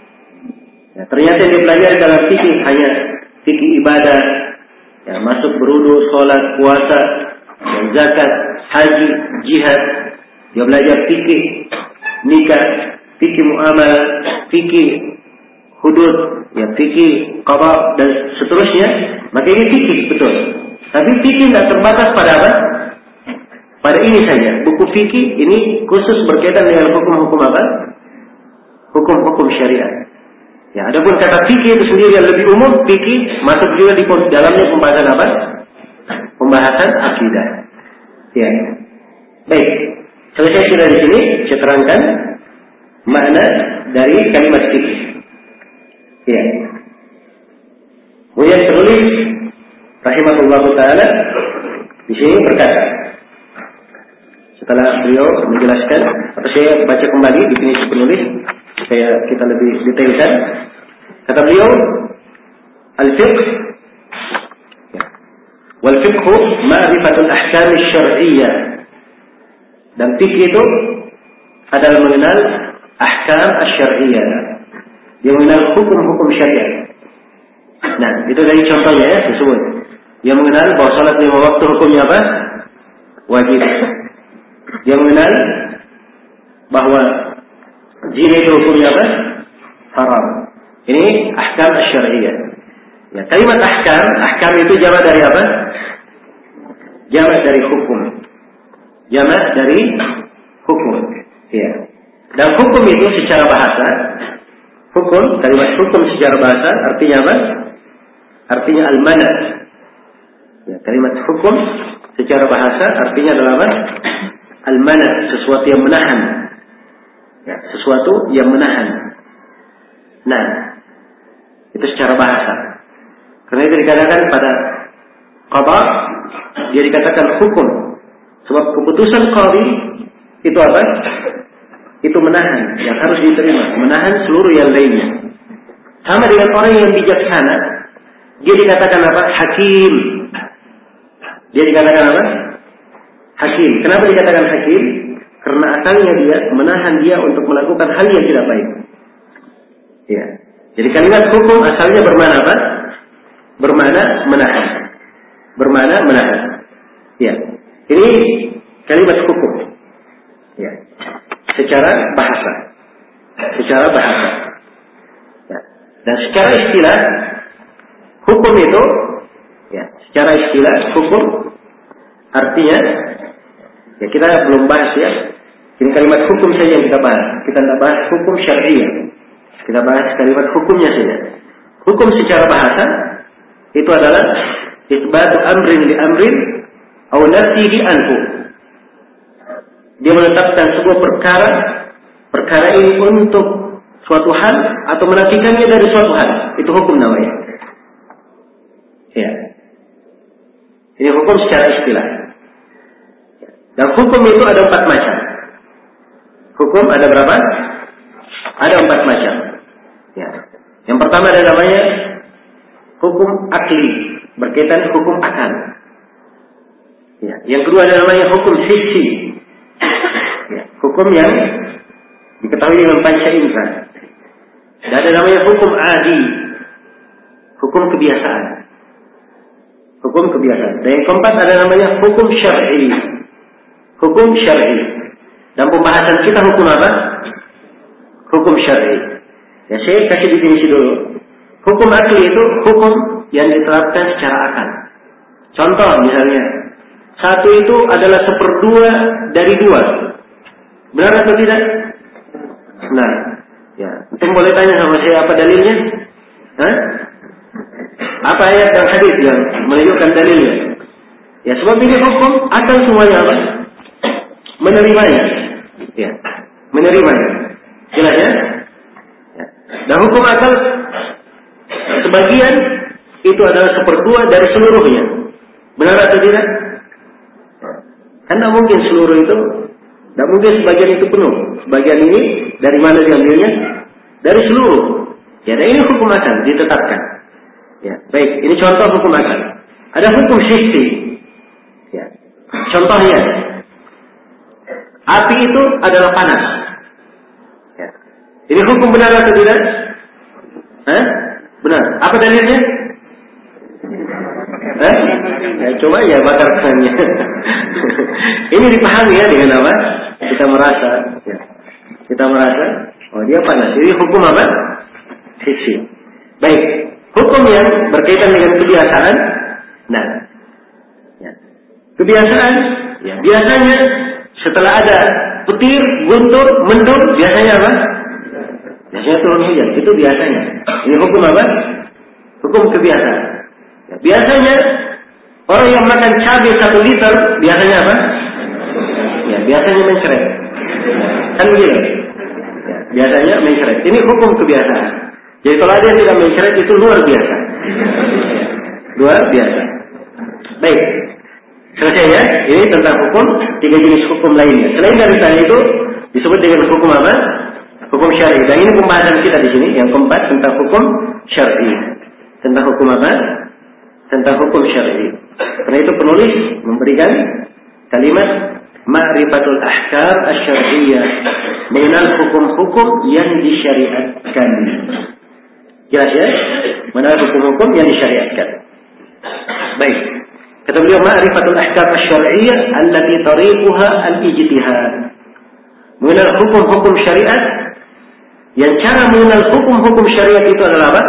ya, ternyata dia belajar dalam fikih hanya fikih ibadah, ya, masuk berudu, sholat, puasa, dan zakat, haji, jihad. Dia belajar fikih nikah, fikih muamalah, fikih hudud, ya fikih qada dan seterusnya. Maka ini fikih betul. Tapi fikih tidak terbatas pada apa? Pada ini saja. Buku fikih ini khusus berkaitan dengan hukum-hukum apa? Hukum-hukum syariat. Ya, adapun kata fikih itu sendiri yang lebih umum, fikih masuk juga di dalamnya pembahasan apa? Pembahasan akidah. Ya. Baik. Selesai sudah di sini, saya terangkan makna dari kalimat fikih. Ya. Kemudian penulis rahimahullah taala di sini berkata, setelah beliau menjelaskan, atau saya baca kembali definisi penulis supaya kita lebih detailkan. Kata beliau, al-fiqh wal fiqhu ma'rifatul ahkam asy-syar'iyyah. Dan fikih itu adalah mengenal ahkam asy-syar'iyyah. Dia mengenal hukum-hukum syariat. Nah, itu dari contohnya ya, disebut. Dia mengenal bahwa salat lima waktu hukumnya apa? Wajib. Dia mengenal bahwa zina itu hukumnya apa? Haram. Ini ahkam asy-syar'iyyah. Ya, kalimat ahkam, ahkam itu jamak dari apa? Jamak dari hukum. Jamak dari hukum. Ya. Dan hukum itu secara bahasa, hukum, kalimat hukum secara bahasa artinya apa? Artinya al-mana. Ya, kalimat hukum secara bahasa artinya adalah apa? Al-mana, sesuatu yang menahan. Ya, sesuatu yang menahan. Nah, itu secara bahasa. Karena itu dikatakan pada qada, dia dikatakan hukum. Sebab keputusan qadhi itu apa? Itu menahan, yang harus diterima, menahan seluruh yang lainnya. Sama dengan orang yang bijaksana, dia dikatakan apa? Hakim. Dia dikatakan apa? Hakim. Kenapa dikatakan hakim? Karena asalnya dia menahan dia untuk melakukan hal yang tidak baik. Ya. Jadi kalimat hukum asalnya bermakna apa? Bermakna menahan. Bermakna menahan. Ya. Ini kalimat hukum. Ya. Secara bahasa. Secara bahasa. Ya. Dan secara istilah hukum itu, ya, secara istilah hukum artinya, ya kita belum bahas ya. Ini kalimat hukum saja yang kita bahas. Kita tidak bahas hukum syar'iyyah. Kita bahas kalimat hukumnya saja. Hukum secara bahasa itu adalah isbatu amrin li amrin aw nafyihi anhu. Dia menetapkan sebuah perkara, perkara ini untuk suatu hal atau menafikannya dari suatu hal. Itu hukum namanya. Ya. Ini hukum secara istilah. Dan hukum itu ada empat macam. Hukum ada berapa? Ada empat macam. Ya. Yang pertama ada namanya hukum akli, berkaitan hukum akal. Ya. Yang kedua ada namanya hukum hissi, ya. Hukum yang diketahui dengan panca indera. Dan ada namanya hukum adi, hukum kebiasaan. Hukum kebiasaan. Dan yang keempat ada namanya hukum syar'i. Hukum syar'i. Dan pembahasan kita hukum apa? Hukum syar'i. Ya, saya kasih definisi dulu. Hukum akli itu hukum yang diterapkan secara akal. Contoh misalnya, satu itu adalah seperdua dari dua. Benar atau tidak? Benar. Ya, antum boleh tanya sama saya apa dalilnya? Hah? Apa ayat dan hadis yang menunjukkan dalilnya? Ya, sebab ini hukum akal semuanya apa? Menerimanya. Ya, menerimanya. Jelas ya? Ya. Dan hukum akal sebagian itu adalah seperdua dari seluruhnya. Benar atau tidak? Kan tidak mungkin seluruh itu, tidak mungkin sebagian itu penuh. Sebagian ini dari mana diambilnya? Dari seluruh. Ya, dan ini hukum akal ditetapkan. Ya, baik. Ini contoh hukum akal. Ada hukum hissi. Ya. Contohnya, api itu adalah panas. Ya. Ini hukum benar atau tidak? Hah? Benar. Apa dalilnya? Eh? Ya, coba ya bakarkannya. Ini dipahami ya dengan apa? Kita merasa, ya. Kita merasa, oh dia panas. Jadi hukum apa? Hissi. Baik. Hukum yang berkaitan dengan kebiasaan. Nah, ya. Kebiasaan, ya biasanya setelah ada petir, guntur, mendung, biasanya apa? Biasanya turun hujan. Itu biasanya. Ini hukum apa? Hukum kebiasaan. Ya, biasanya orang yang makan cabai satu liter, biasanya apa? Ya, biasanya mencret. Kan begitu? Ya, biasanya mencret. Ini hukum kebiasaan. Jadi kalau ada yang tidak mencret itu luar biasa. Luar biasa. Baik. Selesai ya. Ini tentang hukum, tiga jenis hukum lainnya. Selain dari tadi itu disebut dengan hukum apa? Hukum syar'i. Dan ini pembahasan kita di sini yang keempat tentang hukum syar'i. Tentang hukum apa? Tentang hukum syar'i. Karena itu penulis memberikan kalimat ma'rifatul ahkam asy-syar'iyyah, mengenal hukum-hukum yang disyariatkan. Jelas ya? Mengenal hukum-hukum yang disyariatkan. Baik. Kata beliau ma'rifatul ahkam asy-syar'iyyah allati tariquha al-ijtihad. Mengenal hukum-hukum syariat yang cara mengenal hukum-hukum syariat itu adalah apa?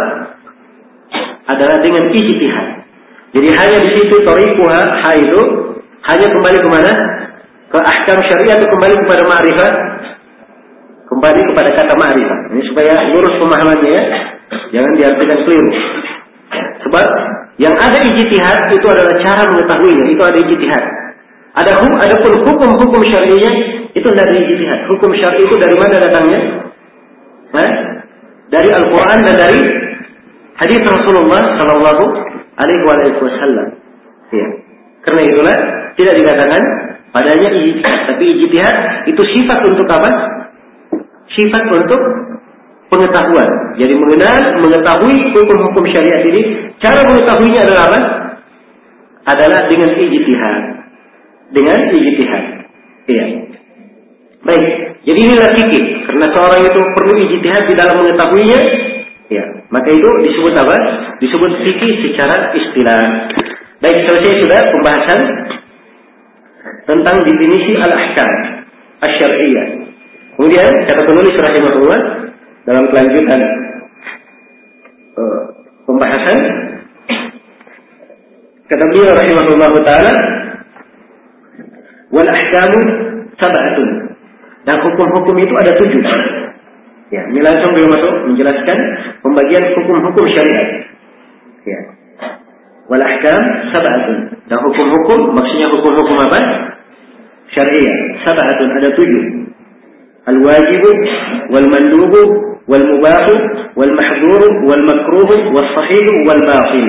Adalah dengan ijtihad. Jadi hanya di situ tariquha ha itu hanya kembali ke mana? Ke ahkam syariat atau kembali kepada ma'rifat? Kembali kepada kata ma'rifat. Ini supaya lurus pemahamannya ya. Jangan diartikan keliru. Sebab yang ada ijtihad itu adalah cara mengetahuinya. Itu ada ijtihad. Ada hukum, ada pun hukum-hukum syar'inya itu dari ijtihad. Hukum syar'i itu dari mana datangnya? Hah? Dari Al-Quran dan dari hadis Rasulullah Sallallahu Alaihi Wasallam. Ya. Karena itulah tidak dikatakan padanya ijtihad, tapi ijtihad itu sifat untuk apa? Sifat untuk pengetahuan. Jadi mengenal, mengetahui hukum-hukum syariat ini, cara mengetahuinya adalah apa? Adalah dengan ijtihad. Dengan ijtihad. Iya. Baik. Jadi inilah fikih. Karena seorang itu perlu ijtihad di dalam mengetahuinya. Ya. Maka itu disebut apa? Disebut fikih secara istilah. Baik, selesai sudah pembahasan tentang definisi al-ahkam asy-syar'iyyah. Kemudian kata penulis rahimahullah dalam kelanjutan uh, pembahasan kata beliau rahimahullah taala wal ahkamu sab'atun, dan hukum-hukum itu ada tujuh. Ya, ini langsung beliau masuk menjelaskan pembagian hukum-hukum syariat. Ya. Wal ahkam sab'atun, dan hukum-hukum maksudnya hukum-hukum apa? Syariah. Sab'atun, ada tujuh. Al-wajibu wal mandubu wal mubahu wal mahdhuru wal makruhu wal sahihu wal batil.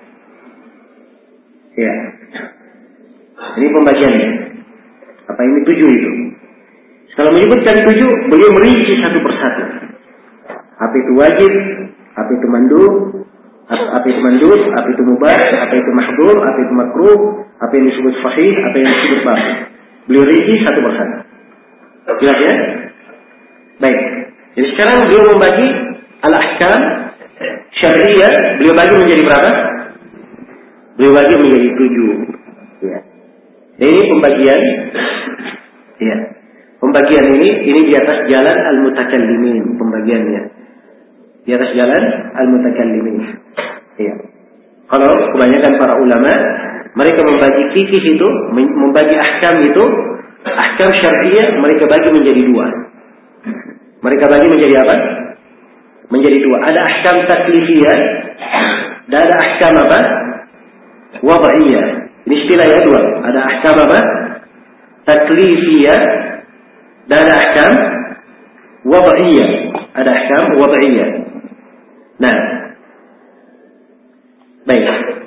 Ya. Ini pembagiannya. Apa ini tujuh itu? Setelah menyebutkan tujuh, beliau merinci satu persatu. Apa itu wajib? Apa itu mandub? Apa itu mandub, apa itu mubah, apa itu mahdur, apa itu makruh, apa yang disebut sahih, apa yang disebut batil. Beliau rinci satu persatu. Jelas ya? Baik. Jadi sekarang beliau membagi al-ahkam syariah, beliau bagi menjadi berapa? Beliau bagi menjadi tujuh. Ya. Jadi ini pembagian. Ya. Pembagian ini ini di atas jalan al-mutakallimin pembagiannya. Di atas jalan al-mutakallimin. Ya. Kalau kebanyakan para ulama mereka membagi fikih itu, membagi ahkam itu, ahkam syariah mereka bagi menjadi dua. Mereka bagi menjadi apa? Menjadi dua. Ada ahkam taklifiyah dan ada ahkam apa? Wad'iyah. Ini istilah ya dua. Ada ahkam apa? Taklifiyah dan ada ahkam wad'iyah. Ada ahkam wad'iyah. Nah, baik.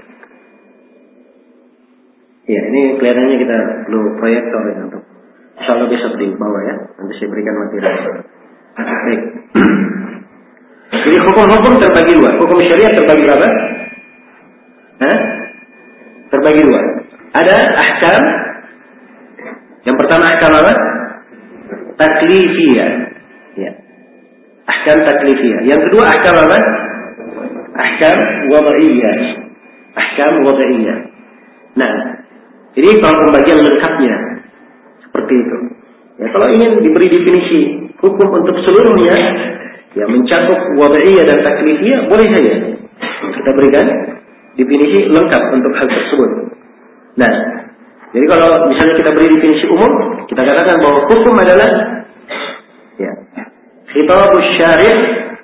Ya, ini kelihatannya kita perlu proyektor ya untuk insyaallah besok di bawah ya. Nanti saya berikan materi. Baik. Jadi hukum-hukum terbagi dua. Hukum syariat terbagi berapa? Hah? Terbagi dua. Ada ahkam. Yang pertama ahkam apa? Taklifiyah. Ya. Ahkam taklifiyah. Yang kedua ahkam apa? Ahkam wad'iyah. Ahkam wad'iyah. Nah, ini kalau pembagian lengkapnya seperti itu. Ya, kalau ingin diberi definisi hukum untuk seluruhnya, ya mencakup wad'iyah dan taklifiyah, boleh saja kita berikan definisi lengkap untuk hal tersebut. Nah, jadi kalau misalnya kita beri definisi umum, kita katakan bahwa hukum adalah ya, khitabus syari'.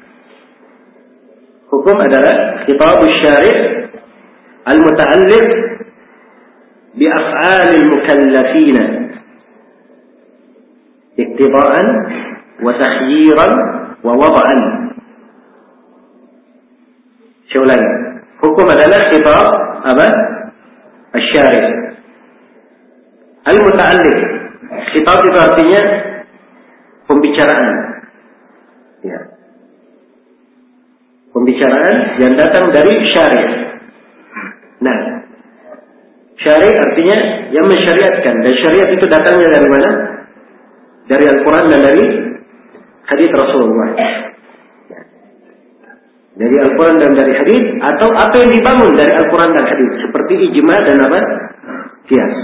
Hukum adalah khitabus syari' al-muta'alliq bi af'alil mukallafina iktiba'an wa takhyiran wa wada'an. Saya ulangi. Hukum adalah khitab apa? Asy-syari'. Al-muta'alliq. Khitab itu artinya pembicaraan. Ya. Pembicaraan yang datang dari syari'. Nah, syari' artinya yang mensyariatkan, dan syariat itu datangnya dari mana? Dari Al-Quran dan dari hadis Rasulullah. Dari Al-Quran dan dari hadis, atau apa yang dibangun dari Al-Quran dan hadis, seperti ijma dan apa? Qiyas.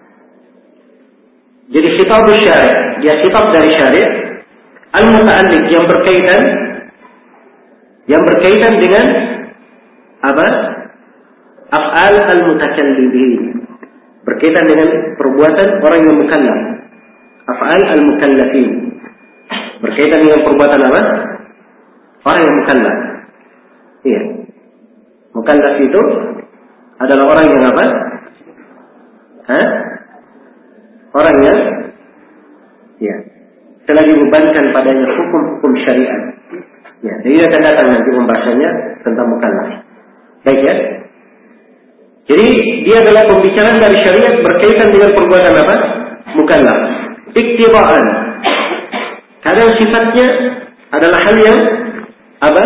Jadi khitab syari', dia khitab dari syari', al-muta'alliq yang berkaitan yang berkaitan dengan apa? Af'al al-mutakallimin. Berkaitan dengan perbuatan orang yang mukallaf. Af'al al-mukallafin. Berkaitan dengan perbuatan apa? Orang yang mukallaf. Iya. Mukallaf itu adalah orang yang apa? Hah? Orang yang ya, telah dibebankan padanya hukum-hukum syariat. Ya, jadi akan datang nanti pembahasannya tentang mukallaf. Baik ya. Jadi dia adalah pembicaraan dari syariat berkaitan dengan perbuatan apa? Mukallaf. Iktiba'an. Kadang sifatnya adalah hal yang apa?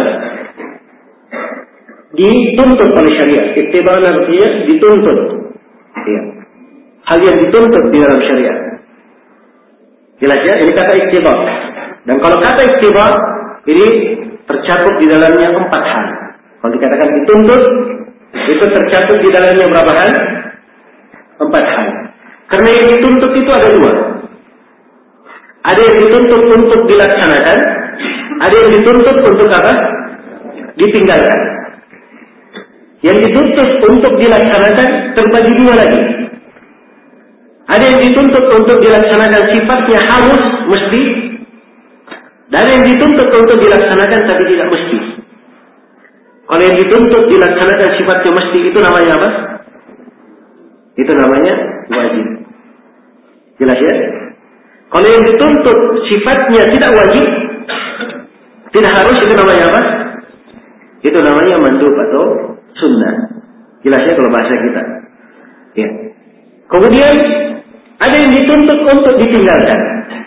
Dituntut oleh syariat. Iktiba'an artinya dituntut. Ya. Hal yang dituntut di dalam syariat. Jelas ya? Ini kata iktiba'. Dan kalau kata iktiba' ini tercakup di dalamnya empat hal. Kalau dikatakan dituntut, itu tercakup di dalamnya berapa hal? Empat hal. Karena yang dituntut itu ada dua. Ada yang dituntut untuk dilaksanakan, ada yang dituntut untuk apa? Ditinggalkan. Yang dituntut untuk dilaksanakan terbagi dua lagi. Ada yang dituntut untuk dilaksanakan sifatnya harus, mesti. Dan ada yang dituntut untuk dilaksanakan tapi tidak mesti. Kalau yang dituntut dilaksanakan sifatnya mesti, itu namanya apa? Itu namanya wajib. Jelas ya? Kalau yang dituntut sifatnya tidak wajib, tidak harus, itu namanya apa? Itu namanya mandub atau sunnah. Jelas ya kalau bahasa kita. Ya. Kemudian ada yang dituntut untuk ditinggalkan.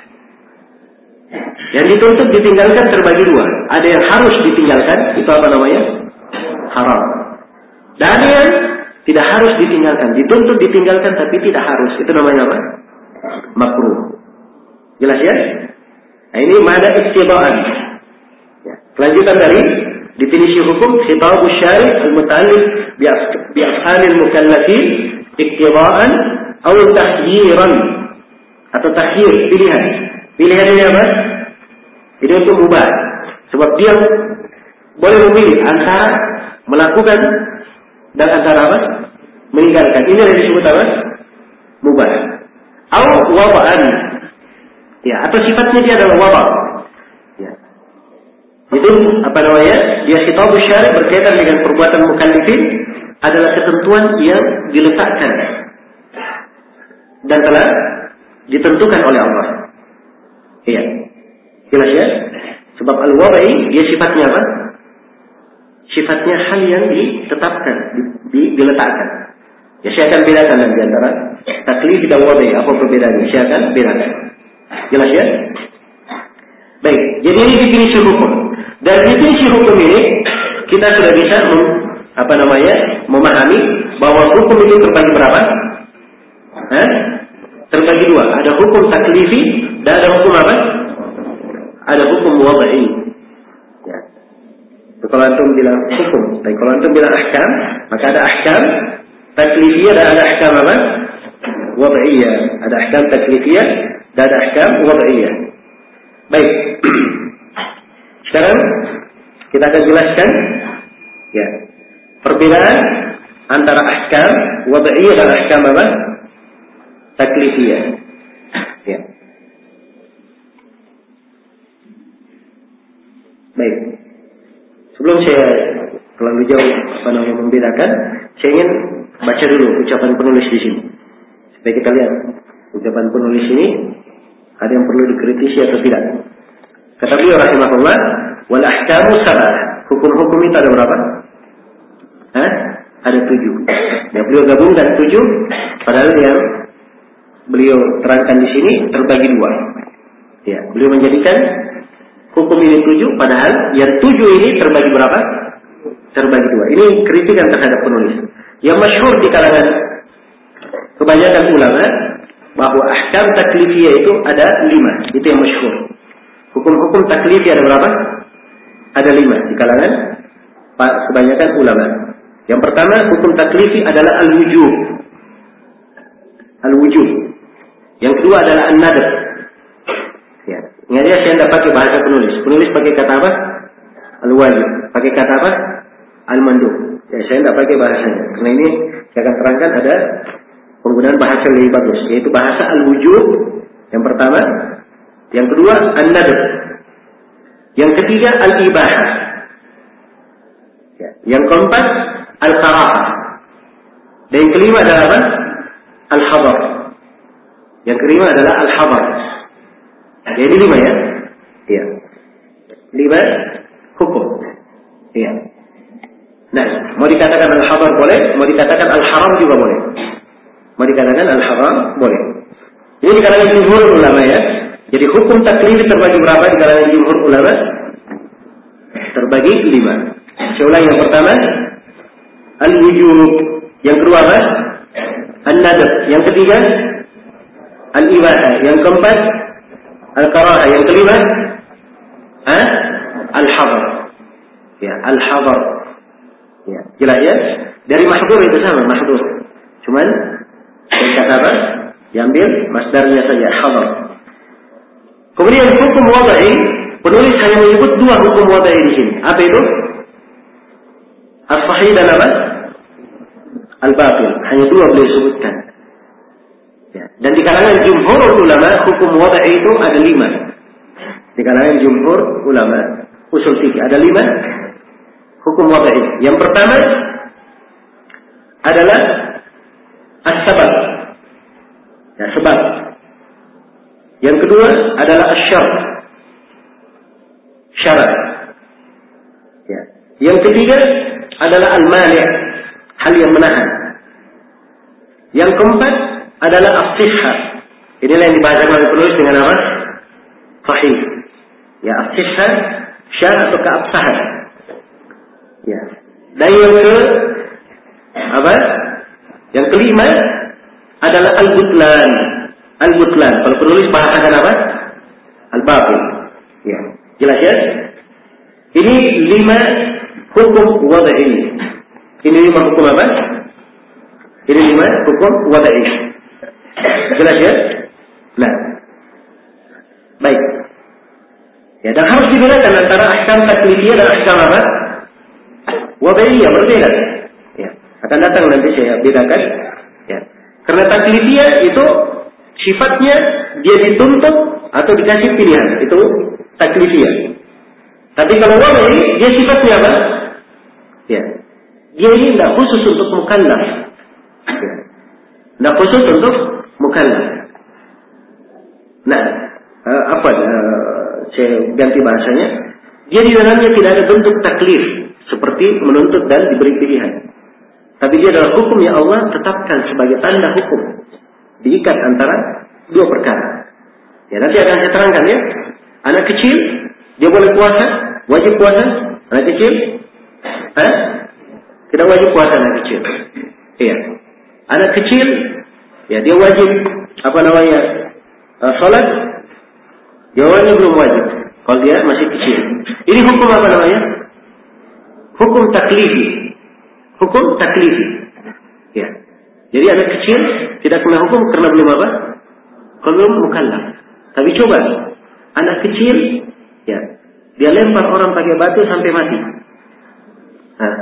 Yang dituntut ditinggalkan terbagi dua. Ada yang harus ditinggalkan, itu apa namanya? Haram. Dan yang tidak harus ditinggalkan, dituntut ditinggalkan tapi tidak harus. Itu namanya apa? Makruh. Jelas ya? Nah, ini mada iktibaan. Ya. Kelanjutan dari definisi hukum, khitab syari' al-muta'alliq bi af'alil mukallafin iktibaan atau takhyiran atau takhyir, pilihan. Pilihan ini apa? Ini untuk mubah. Sebab dia boleh memilih antara melakukan dan antara apa? Meninggalkan. Ini yang disebut apa? Mubah. Atau waba'an. Ya, atau sifatnya dia adalah waba'. Ya. Itu apa namanya? Dia khitab syari' berkaitan dengan perbuatan mukallafin adalah ketentuan yang diletakkan dan telah ditentukan oleh Allah. Iya. Jelas ya? Sebab al-wabai dia sifatnya apa? Sifatnya hal yang ditetapkan, di, di, diletakkan. Ya, saya akan bedakan nanti antara taklif dan wabai. Apa perbedaannya? Saya akan bedakan. Jelas ya? Baik. Jadi ini definisi hukum. Dan definisi hukum ini kita sudah bisa mem, apa namanya memahami bahwa hukum itu terbagi berapa? Hah? Terbagi dua. Ada hukum taklifi dan ada hukum apa? Ada hukum wad'i. Ya. Kalau antum bilang hukum, tapi kalau antum bilang ahkam, maka ada ahkam taklifiyah dan ada ahkam apa? Wad'iyah. Ada ahkam taklifiyah dan ada ahkam wad'iyah. Baik. Sekarang kita akan jelaskan ya perbedaan antara ahkam wad'iyah dan ahkam apa? Taklifiyah. Ya. Baik. Sebelum saya terlalu jauh apa namanya membedakan, saya ingin baca dulu ucapan penulis di sini. Supaya kita lihat ucapan penulis ini ada yang perlu dikritisi atau tidak. Kata beliau rahimahullah, wal ahkamu sab'ah. Hukum-hukum itu ada berapa? Hah? Ada tujuh. Ya, beliau gabungkan tujuh, padahal yang beliau terangkan di sini terbagi dua. Ya, beliau menjadikan hukum ini tujuh, padahal yang tujuh ini terbagi berapa? Terbagi dua. Ini kritikan terhadap penulis. Yang masyhur di kalangan kebanyakan ulama bahwa ahkam taklifiyah itu ada lima. Itu yang masyhur. Hukum-hukum taklifiyah ada berapa? Ada lima di kalangan kebanyakan ulama. Yang pertama hukum taklifi adalah al-wujub. Al-wujub. Yang kedua adalah an-nadab. Ya. Ingat ya, saya tidak pakai bahasa penulis. Penulis pakai kata apa? Al-wajib. Pakai kata apa? Al-mandub. Ya, saya tidak pakai bahasanya. Karena ini saya akan terangkan ada penggunaan bahasa yang lebih bagus, yaitu bahasa al-wujub. Yang pertama. Yang kedua an-nadab. Yang ketiga al-ibahah. Ya. Yang keempat al-karahah. Dan yang kelima adalah apa? Al-hadar. Yang kelima adalah al-hadar. Jadi lima ya? Iya. Lima hukum. Iya. Nah, mau dikatakan al-hadar boleh, mau dikatakan al-haram juga boleh. Mau dikatakan al-haram boleh. Ini di kalangan jumhur ulama ya. Jadi hukum taklif terbagi berapa di kalangan jumhur ulama? Terbagi lima. Saya ulang, yang pertama al-wujub, yang kedua apa? An-nadab, yang ketiga al-ibahah, yang keempat al-karahah, yang kelima ah? al-hadar. Ya, al-hadar. Ya, jelas ya? Dari mahdur itu sama, mahdur. Cuman kata apa? Diambil masdarnya saja, hadar. Kemudian hukum wad'i, penulis hanya menyebut dua hukum wad'i di sini. Apa itu? As-sahih dan apa? Al-batil. Hanya dua beliau sebutkan. Ya. Dan di kalangan jumhur ulama hukum wad'i itu ada lima. Di kalangan jumhur ulama usul fikih ada lima hukum wad'i. Yang pertama adalah as-sabab. Ya, sebab. Yang kedua adalah asy-syar'. Syarat. Ya. Yang ketiga adalah al-mani', hal yang menahan. Yang keempat adalah as-sihhah. Inilah yang dibahasakan oleh penulis dengan apa? Sahih. Ya, as-sihhah, syah atau keabsahan. Ya. Dan yang ke apa? Yang kelima adalah al-butlan. Al-butlan. Kalau penulis bahasakan apa? Al-batil. Ya, jelas ya? Ini lima hukum wad'i. Ini lima hukum apa? Ini lima hukum wad'i. Jelas ya? Nah, baik. Ya, dan harus dibedakan antara ahkam taklifiyah dan ahkam apa? Wad'iyah, berbeda. Ya, akan datang nanti saya bedakan. Ya, karena taklifiyah itu sifatnya dia dituntut atau dikasih pilihan, itu taklifiyah. Tapi kalau wad'i dia sifatnya apa? Ya, dia ini tidak khusus untuk mukallaf. Ya, tidak khusus untuk mukallaf. Nah, uh, apa? Uh, saya ganti bahasanya. Dia di dalamnya tidak ada bentuk taklif seperti menuntut dan diberi pilihan. Tapi dia adalah hukum yang Allah tetapkan sebagai tanda hukum. Diikat antara dua perkara. Ya, nanti akan saya terangkan ya. Anak kecil dia boleh puasa, wajib puasa. Anak kecil, eh? Tidak wajib puasa anak kecil. Iya. Anak kecil, ya dia wajib apa namanya? Uh, salat. Jawabannya belum wajib. Kalau dia masih kecil. Ini hukum apa namanya? Hukum taklifi. Hukum taklifi. Ya. Jadi anak kecil tidak kena hukum karena belum apa? Kalau belum mukallaf. Tapi coba anak kecil, ya, dia lempar orang pakai batu sampai mati. Nah,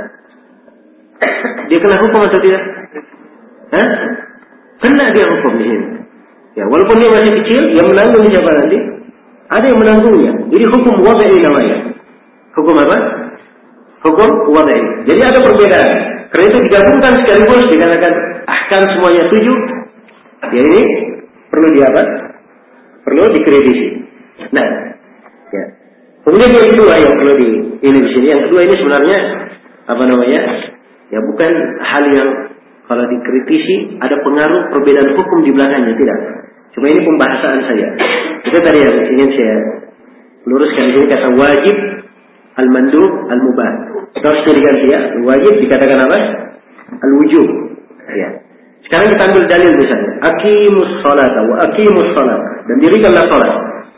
dia kena hukum atau tidak? Hah? Kena dia hukum di sini. Ya, walaupun dia masih kecil, yang menanggung siapa nanti? Ada yang menanggungnya. Jadi hukum wad'i namanya. Hukum apa? Hukum wad'i. Jadi ada perbedaan. Karena itu digabungkan sekaligus dikatakan ahkam semuanya tujuh. Ya ini perlu di apa? Perlu dikritisi. Nah, ya. Kemudian yang kedua yang perlu di ini di sini. Yang kedua ini sebenarnya apa namanya? Ya bukan hal yang kalau dikritisi ada pengaruh perbedaan hukum di belakangnya, tidak. Cuma ini pembahasan saja. Itu tadi yang ingin saya luruskan di sini, kata wajib, al-mandub, al-mubah. Terus diganti ya, wajib dikatakan apa? Al-wujub. Ya. Sekarang kita ambil dalil misalnya, aqimus shalat wa aqimus shalat, dan dirikanlah salat.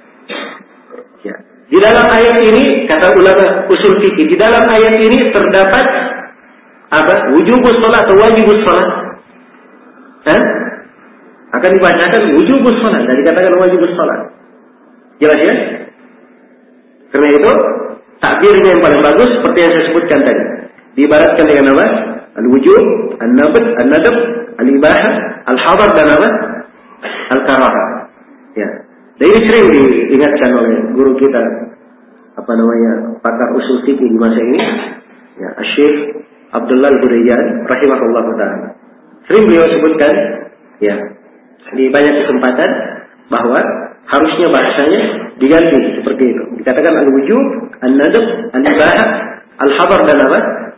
Ya. Di dalam ayat ini kata ulama usul fikih, di dalam ayat ini terdapat apa? Wujubus shalat atau wajibus shalat? Hah? Akan dibacakan wujubus shalat dan dikatakan wajibus shalat. Jelas ya? Karena itu takbirnya yang paling bagus seperti yang saya sebutkan tadi. Diibaratkan dengan apa? Al-wujub, an-nabat, an-nadab, al-ibahah, al-hadar dan apa? Al-karahah. Ya. Dan ini sering diingatkan oleh guru kita, apa namanya, pakar usul fikih di masa ini, ya, Syekh Abdullah Al-Burayyan rahimahullah ta'ala. Sering beliau sebutkan, ya, di banyak kesempatan bahwa harusnya bahasanya diganti seperti itu. Dikatakan al-wujub, an-nadab, al-ibahah, al-hadar dan apa?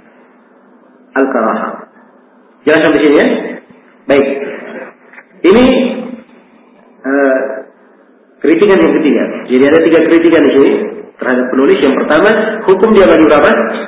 Al-karahah. Jelas sampai sini ya? Baik. Ini uh, kritikan yang ketiga. Jadi ada tiga kritikan di sini terhadap penulis. Yang pertama, hukum dia bagi berapa?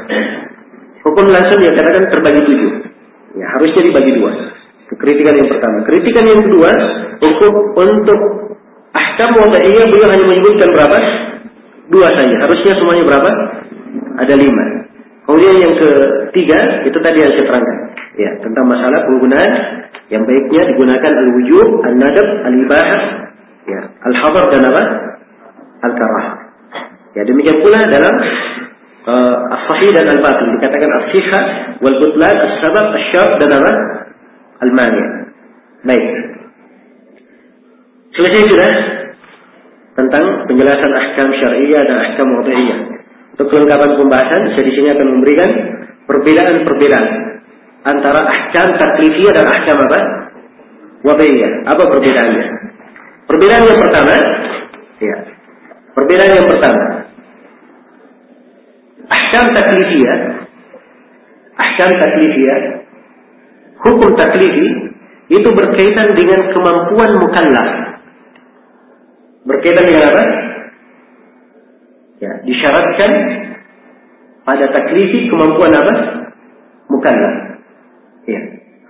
Hukum langsung dia katakan terbagi tujuh. Ya, harusnya dibagi dua. Kritikan yang pertama. Kritikan yang kedua, hukum untuk ahkam wad'iyah beliau hanya menyebutkan berapa? Dua saja. Harusnya semuanya berapa? Ada lima. Kemudian yang ketiga, itu tadi yang saya terangkan. Ya, tentang masalah penggunaan yang baiknya digunakan al-wujub, an-nadab, al-ibahah, ya, al-hadar dan apa? Al-karah. Ya, demikian pula dalam uh, as-sahih dan al-batil dikatakan as-sihah wal butlan, as-sabab, as-syarb dan apa? Al-mani'. Baik. Selesai sudah tentang penjelasan ahkam syar'iyyah dan ahkam wad'iyah. Untuk kelengkapan pembahasan, saya di sini akan memberikan perbedaan-perbedaan antara ahkam taklifiyah dan ahkam apa? Wad'iyah. Apa perbedaannya? Perbedaan yang pertama, ya. Perbedaan yang pertama. Ahkam taklifiyah, ahkam taklifiyah, hukum taklifi itu berkaitan dengan kemampuan mukallaf. Berkaitan dengan apa? Ya, disyaratkan pada taklifi kemampuan apa? Mukallaf. Ya.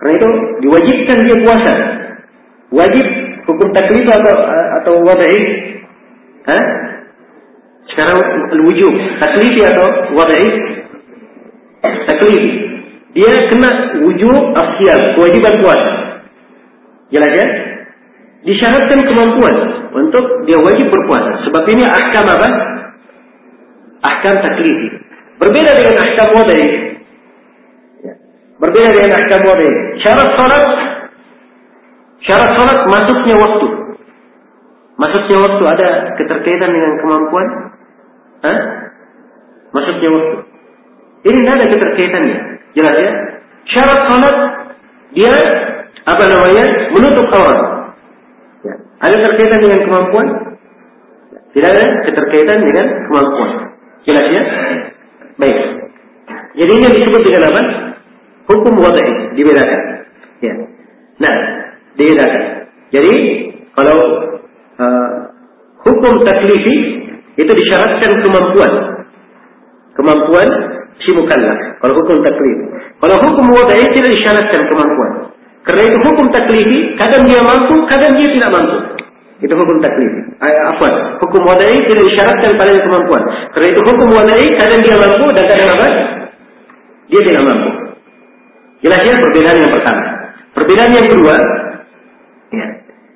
Karena itu diwajibkan dia puasa. Wajib hukum taklif atau atau wad'i? Hah? Sekarang wujub taklifi atau wad'i? Taklifi. Dia kena wujub afsiyam, kewajiban puasa. Jelas ya? Disyaratkan kemampuan untuk dia wajib berpuasa. Sebab ini ahkam apa? Ahkam taklifi. Berbeda dengan ahkam wad'i. Berbeda dengan ahkam wad'i. Syarat salat, syarat salat masuknya waktu. Masuknya waktu ada keterkaitan dengan kemampuan? Hah? Masuknya waktu. Ini tidak ada keterkaitannya. Jelas ya? Syarat salat dia apa namanya? Menutup aurat. Ya. Ada terkaitan dengan kemampuan? Tidak ada keterkaitan dengan kemampuan. Jelas ya? Baik. Jadi ini disebut dengan apa? Hukum wad'i, dibedakan. Ya. Nah, dibedakan. Jadi kalau uh, hukum taklifi itu disyaratkan kemampuan, kemampuan si mukallaf. Kalau hukum taklifi, kalau hukum wad'i tidak disyaratkan kemampuan. Karena itu hukum taklifi kadang dia mampu, kadang dia tidak mampu. Itu hukum taklifi. Afwan, hukum wad'i tidak disyaratkan pada kemampuan. Karena itu hukum wad'i kadang dia mampu dan kadang apa? Dia tidak mampu. Jelasnya perbedaan yang pertama. Perbedaan yang kedua, ya.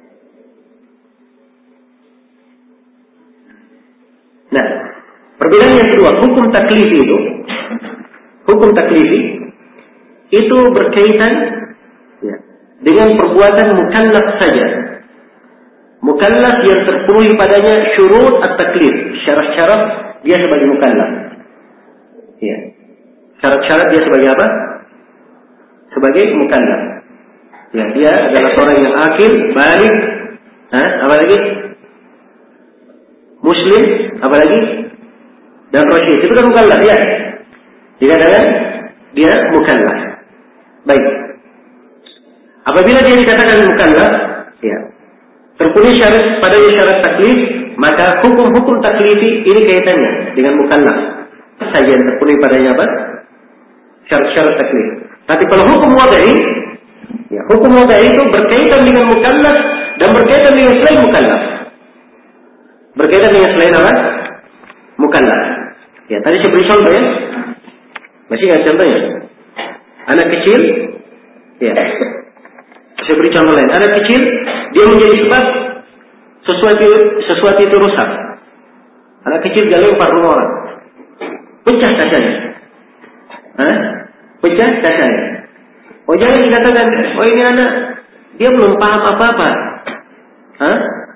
Nah, perbedaan yang kedua, hukum taklifi itu, hukum taklifi itu berkaitan ya, dengan perbuatan mukallaf saja. Mukallaf yang terpenuhi padanya syurut at-taklif, syarat-syarat dia sebagai mukallaf. Ya. Syarat-syarat dia sebagai apa? Sebagai mukallaf. Ya, dia adalah seorang yang akil, balik, ha? Apa lagi? Muslim, apa lagi? Dan rasyid. Itu kan mukallaf ya. Dikatakan dia mukallaf. Baik. Apabila dia dikatakan mukallaf, ya, terpenuhi syarat pada syarat taklif, maka hukum-hukum taklifi ini kaitannya dengan mukallaf. Saja yang terpenuhi padanya apa? Syarat-syarat taklif. Tapi kalau hukum wad'i, ya, hukum wad'i itu berkaitan dengan mukallaf dan berkaitan dengan selain mukallaf. Berkaitan dengan selain apa? Mukallaf. Ya, tadi saya beri contoh ya. Masih ingat contohnya? Anak kecil, ya. Saya beri contoh lain. Anak kecil, dia menjadi sebab sesuatu sesuatu itu rusak. Anak kecil dia lempar rumah orang, pecah kacanya. Hah? Pecah kacanya. Oh jangan dikatakan, oh ini anak dia belum paham apa-apa. Hah?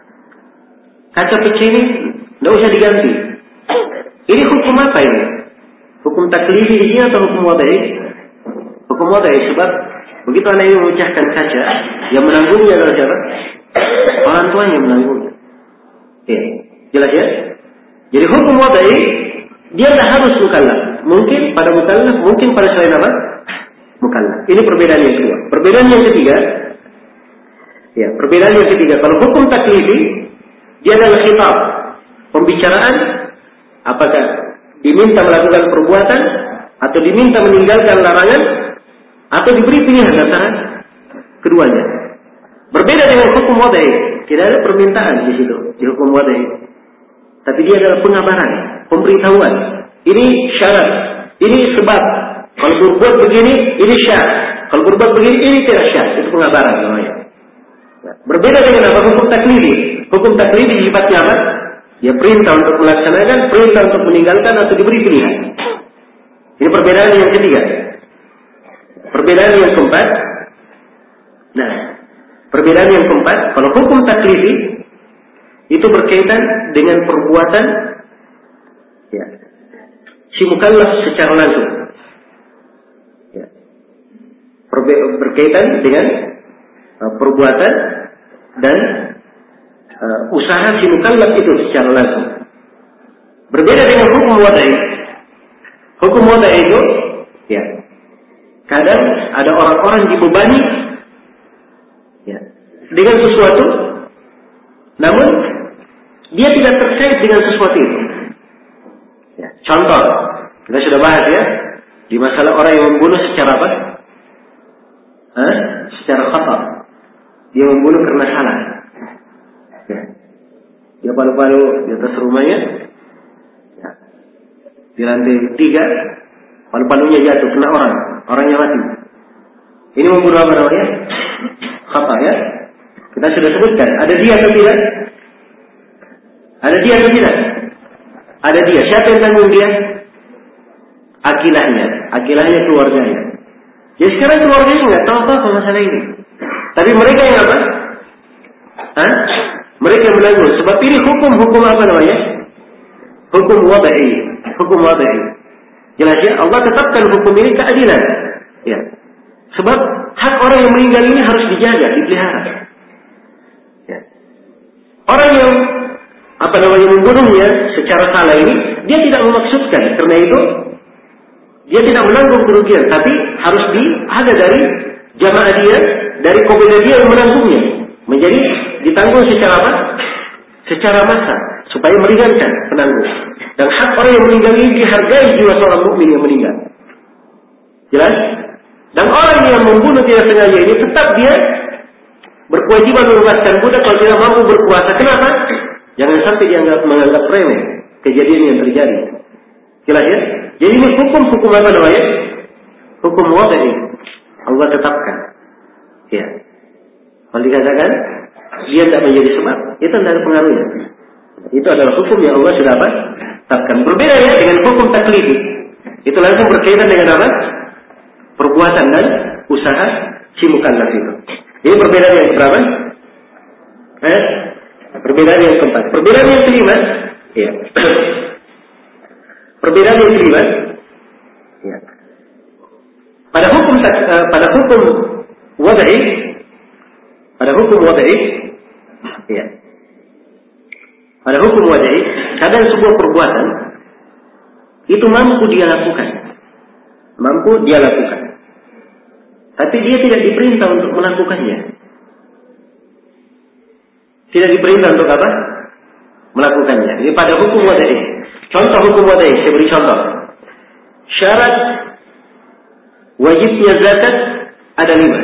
Kaca kecil ini tidak usah diganti. Ini hukum apa ini? Hukum taklifi ini atau hukum wad'i? Hukum wad'i sebab begitu anak ini memecahkan kaca, yang menanggungnya adalah siapa? Orang tuanya menanggungnya. Oke, jelas ya? Jadi hukum wad'i dia tidak harus mukallaf. Mungkin pada mukallaf, mungkin pada selain apa? Mukallaf. Ini perbedaan yang kedua. Perbedaan yang ketiga, ya, perbedaan yang ketiga. Kalau hukum taklifi dia adalah khitab, pembicaraan, apakah diminta melakukan perbuatan atau diminta meninggalkan larangan atau diberi pilihan antara keduanya. Berbeda dengan hukum wad'i, tidak ada permintaan di situ di hukum wad'i, tapi dia adalah pengabaran, pemberitahuan. Ini syarat, ini sebab. Kalau berbuat begini, ini syarat. Kalau berbuat begini, ini tidak syarat. Itu pengabaran namanya. Berbeda dengan apa? Hukum taklifi. Hukum taklifi sifatnya apa? Ya perintah untuk melaksanakan, perintah untuk meninggalkan atau diberi pilihan. Ini perbedaan yang ketiga. Perbedaan yang keempat. Nah, perbedaan yang keempat, kalau hukum taklifi itu berkaitan dengan perbuatan ya, si mukallaf secara langsung. Ya. Berkaitan dengan uh, perbuatan dan uh, usaha si mukallaf itu secara langsung. Berbeda dengan hukum wad'i. Hukum wad'i itu ya, kadang ada orang-orang dibebani ya, dengan sesuatu, namun dia tidak terkait dengan sesuatu itu. Ya, contoh, kita sudah bahas ya, di masalah orang yang membunuh secara apa? eh, secara khata. Dia membunuh karena salah. Ya. Dia palu-palu di atas rumahnya. Ya. Di lantai tiga, palu-palunya jatuh kena orang, orangnya mati. Ini membunuh apa namanya? Khata ya. Kita sudah sebutkan. Ada dia atau tidak? Ada dia atau tidak? Ada dia. Siapa yang tanggung dia? Akilahnya. Akilahnya keluarganya. Ya sekarang keluarganya nggak tahu apa masalah ini. Tapi mereka yang apa? Hah? Mereka yang menanggung. Sebab ini hukum-hukum apa namanya? Hukum wadai. Hukum wadai. Jelas ya, Allah tetapkan hukum ini keadilan. Ya. Sebab hak orang yang meninggal ini harus dijaga, dipelihara. Ya. Orang yang apa namanya membunuhnya secara salah ini, dia tidak memaksudkan. Karena itu dia tidak menanggung kerugian, tapi harus diada dari jamaah dia, dari kabilah dia yang menanggungnya, menjadi ditanggung secara apa? Secara massa, supaya meringankan penanggung. Dan hak orang yang meninggal ini dihargai jiwa seorang mukmin yang meninggal. Jelas? Dan orang yang membunuh tidak sengaja ini tetap dia berkewajiban membebaskan budak kalau tidak mampu berpuasa. Kenapa? Jangan sampai dianggap menganggap remeh kejadian yang terjadi. Jelas ya? Jadi ini hukum-hukum apa namanya? Hukum wadai. Allah tetapkan. Ya. Kalau dikatakan dia tidak menjadi sebab, itu tidak ada pengaruhnya. Itu adalah hukum yang Allah sudah apa? Tetapkan. Berbeda ya dengan hukum taklifi. Itu langsung berkaitan dengan apa? Perbuatan dan usaha si mukallaf itu. Ini perbedaan yang keberapa? Eh? Perbedaan yang keempat. Perbedaan yang kelima, ya. Perbedaan yang kelima, ya. Pada hukum uh, pada hukum wadai, pada hukum wadai, ya. Pada hukum wadai, kadang sebuah perbuatan itu mampu dia lakukan, mampu dia lakukan, tapi dia tidak diperintah untuk melakukannya. Tidak diperintah untuk apa? Melakukannya. Ini pada hukum wadai. Contoh hukum wadai, saya beri contoh. Syarat wajibnya zakat ada lima.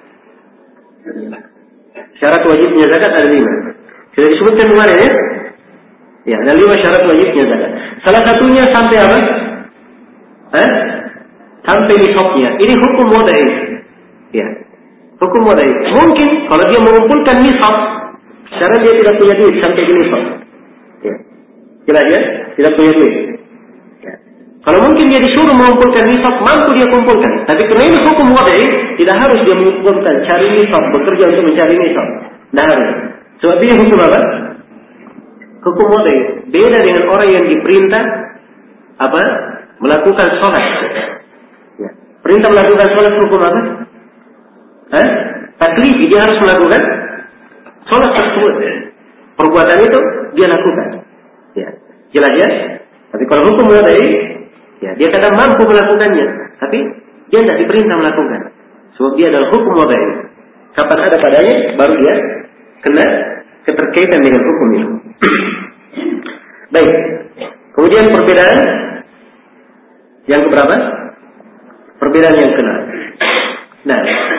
Syarat wajibnya zakat ada lima. Sudah disebutkan kemarin ya? Ya, ada lima syarat wajibnya zakat. Salah satunya sampai apa? Eh? Sampai nisabnya. Ini hukum wadai. Ya. Hukum wadai. Mungkin kalau dia mengumpulkan nisab, sekarang dia tidak punya duit sampai ke nisab. Ya. Jelas ya? Tidak punya duit. Ya. Kalau mungkin dia disuruh mengumpulkan nisab, mampu dia kumpulkan. Tapi karena ini hukum wadai, tidak harus dia mengumpulkan, cari nisab, bekerja untuk mencari nisab. Tidak harus. Sebab ini hukum apa? Hukum wadai. Beda dengan orang yang diperintah apa? Melakukan sholat. Ya. Perintah melakukan sholat hukum apa? Hah? Taklifi, dia harus melakukan sholat tersebut. Perbuatan itu dia lakukan. Ya. Jelas ya? Tapi kalau hukum wadai, ya, dia kadang mampu melakukannya, tapi dia tidak diperintah melakukan. Sebab dia adalah hukum wadai. Kapan ada padanya, baru dia kena keterkaitan dengan hukum itu. Baik. Kemudian perbedaan yang keberapa? Perbedaan yang keenam. Nah,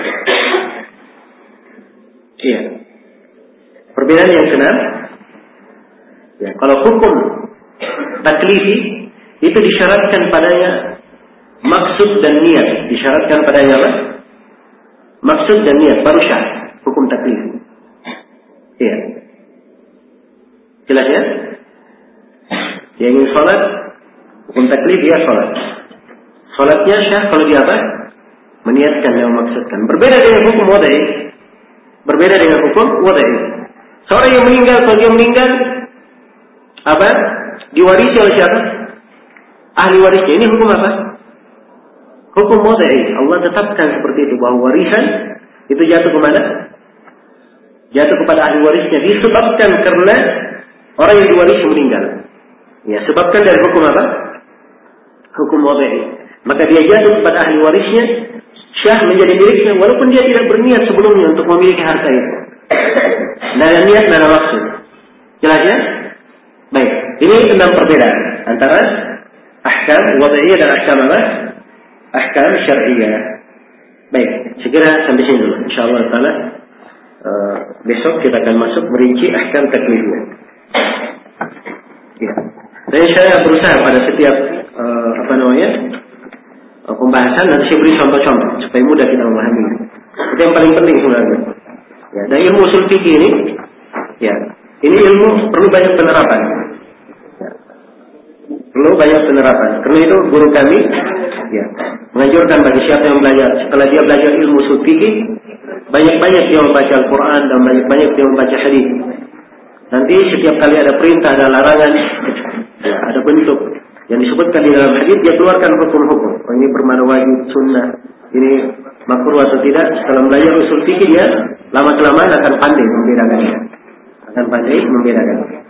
iya. Perbedaan yang keenam, ya, kalau hukum taklifi itu disyaratkan padanya maksud dan niat, disyaratkan padanya apa? Maksud dan niat baru syah hukum taklifi. Iya. Jelas ya? Yang ingin sholat, hukum taklif dia sholat. Sholatnya syah kalau dia apa? Meniatkan dan memaksudkan. Berbeda dengan hukum wadai. Berbeda dengan hukum wadai. Seorang yang meninggal, kalau dia meninggal, apa? Diwarisi oleh siapa? Ahli warisnya. Ini hukum apa? Hukum wadai. Allah tetapkan seperti itu, bahwa warisan itu jatuh kemana? Jatuh kepada ahli warisnya. Disebabkan karena orang yang diwarisi meninggal. Ya, sebabkan dari hukum apa? Hukum wadai. Maka dia jatuh kepada ahli warisnya, syah menjadi miliknya, walaupun dia tidak berniat sebelumnya untuk memiliki harta itu. Tidak ada niat, tidak ada maksud. Jelas ya? Baik, ini enam perbedaan antara ahkam wada'iyah dan ahkam apa? Ahkam syar'iyah. Baik, sekira sampai sini dulu. Insyaallah taala uh, besok kita akan masuk merinci ahkam taklifnya. Ya. Dan saya berusaha pada setiap uh, apa namanya uh, pembahasan nanti saya beri contoh-contoh supaya mudah kita memahami. Itu yang paling penting sebenarnya. Ya, dan ilmu usul fikih ini, ya, ini ilmu perlu banyak penerapan. Ya. Perlu banyak penerapan. Karena itu guru kami, ya, menganjurkan bagi siapa yang belajar setelah dia belajar ilmu usul fikih, banyak-banyak dia membaca Al-Quran dan banyak-banyak dia membaca hadis. Nanti setiap kali ada perintah dan larangan, ya, ada bentuk yang disebutkan di dalam hadis, dia keluarkan hukum-hukum. Oh, ini bermakna wajib, sunnah, ini makruh atau tidak. Setelah belajar usul fikih dia lama kelamaan akan pandai membedakannya, akan pandai membedakannya.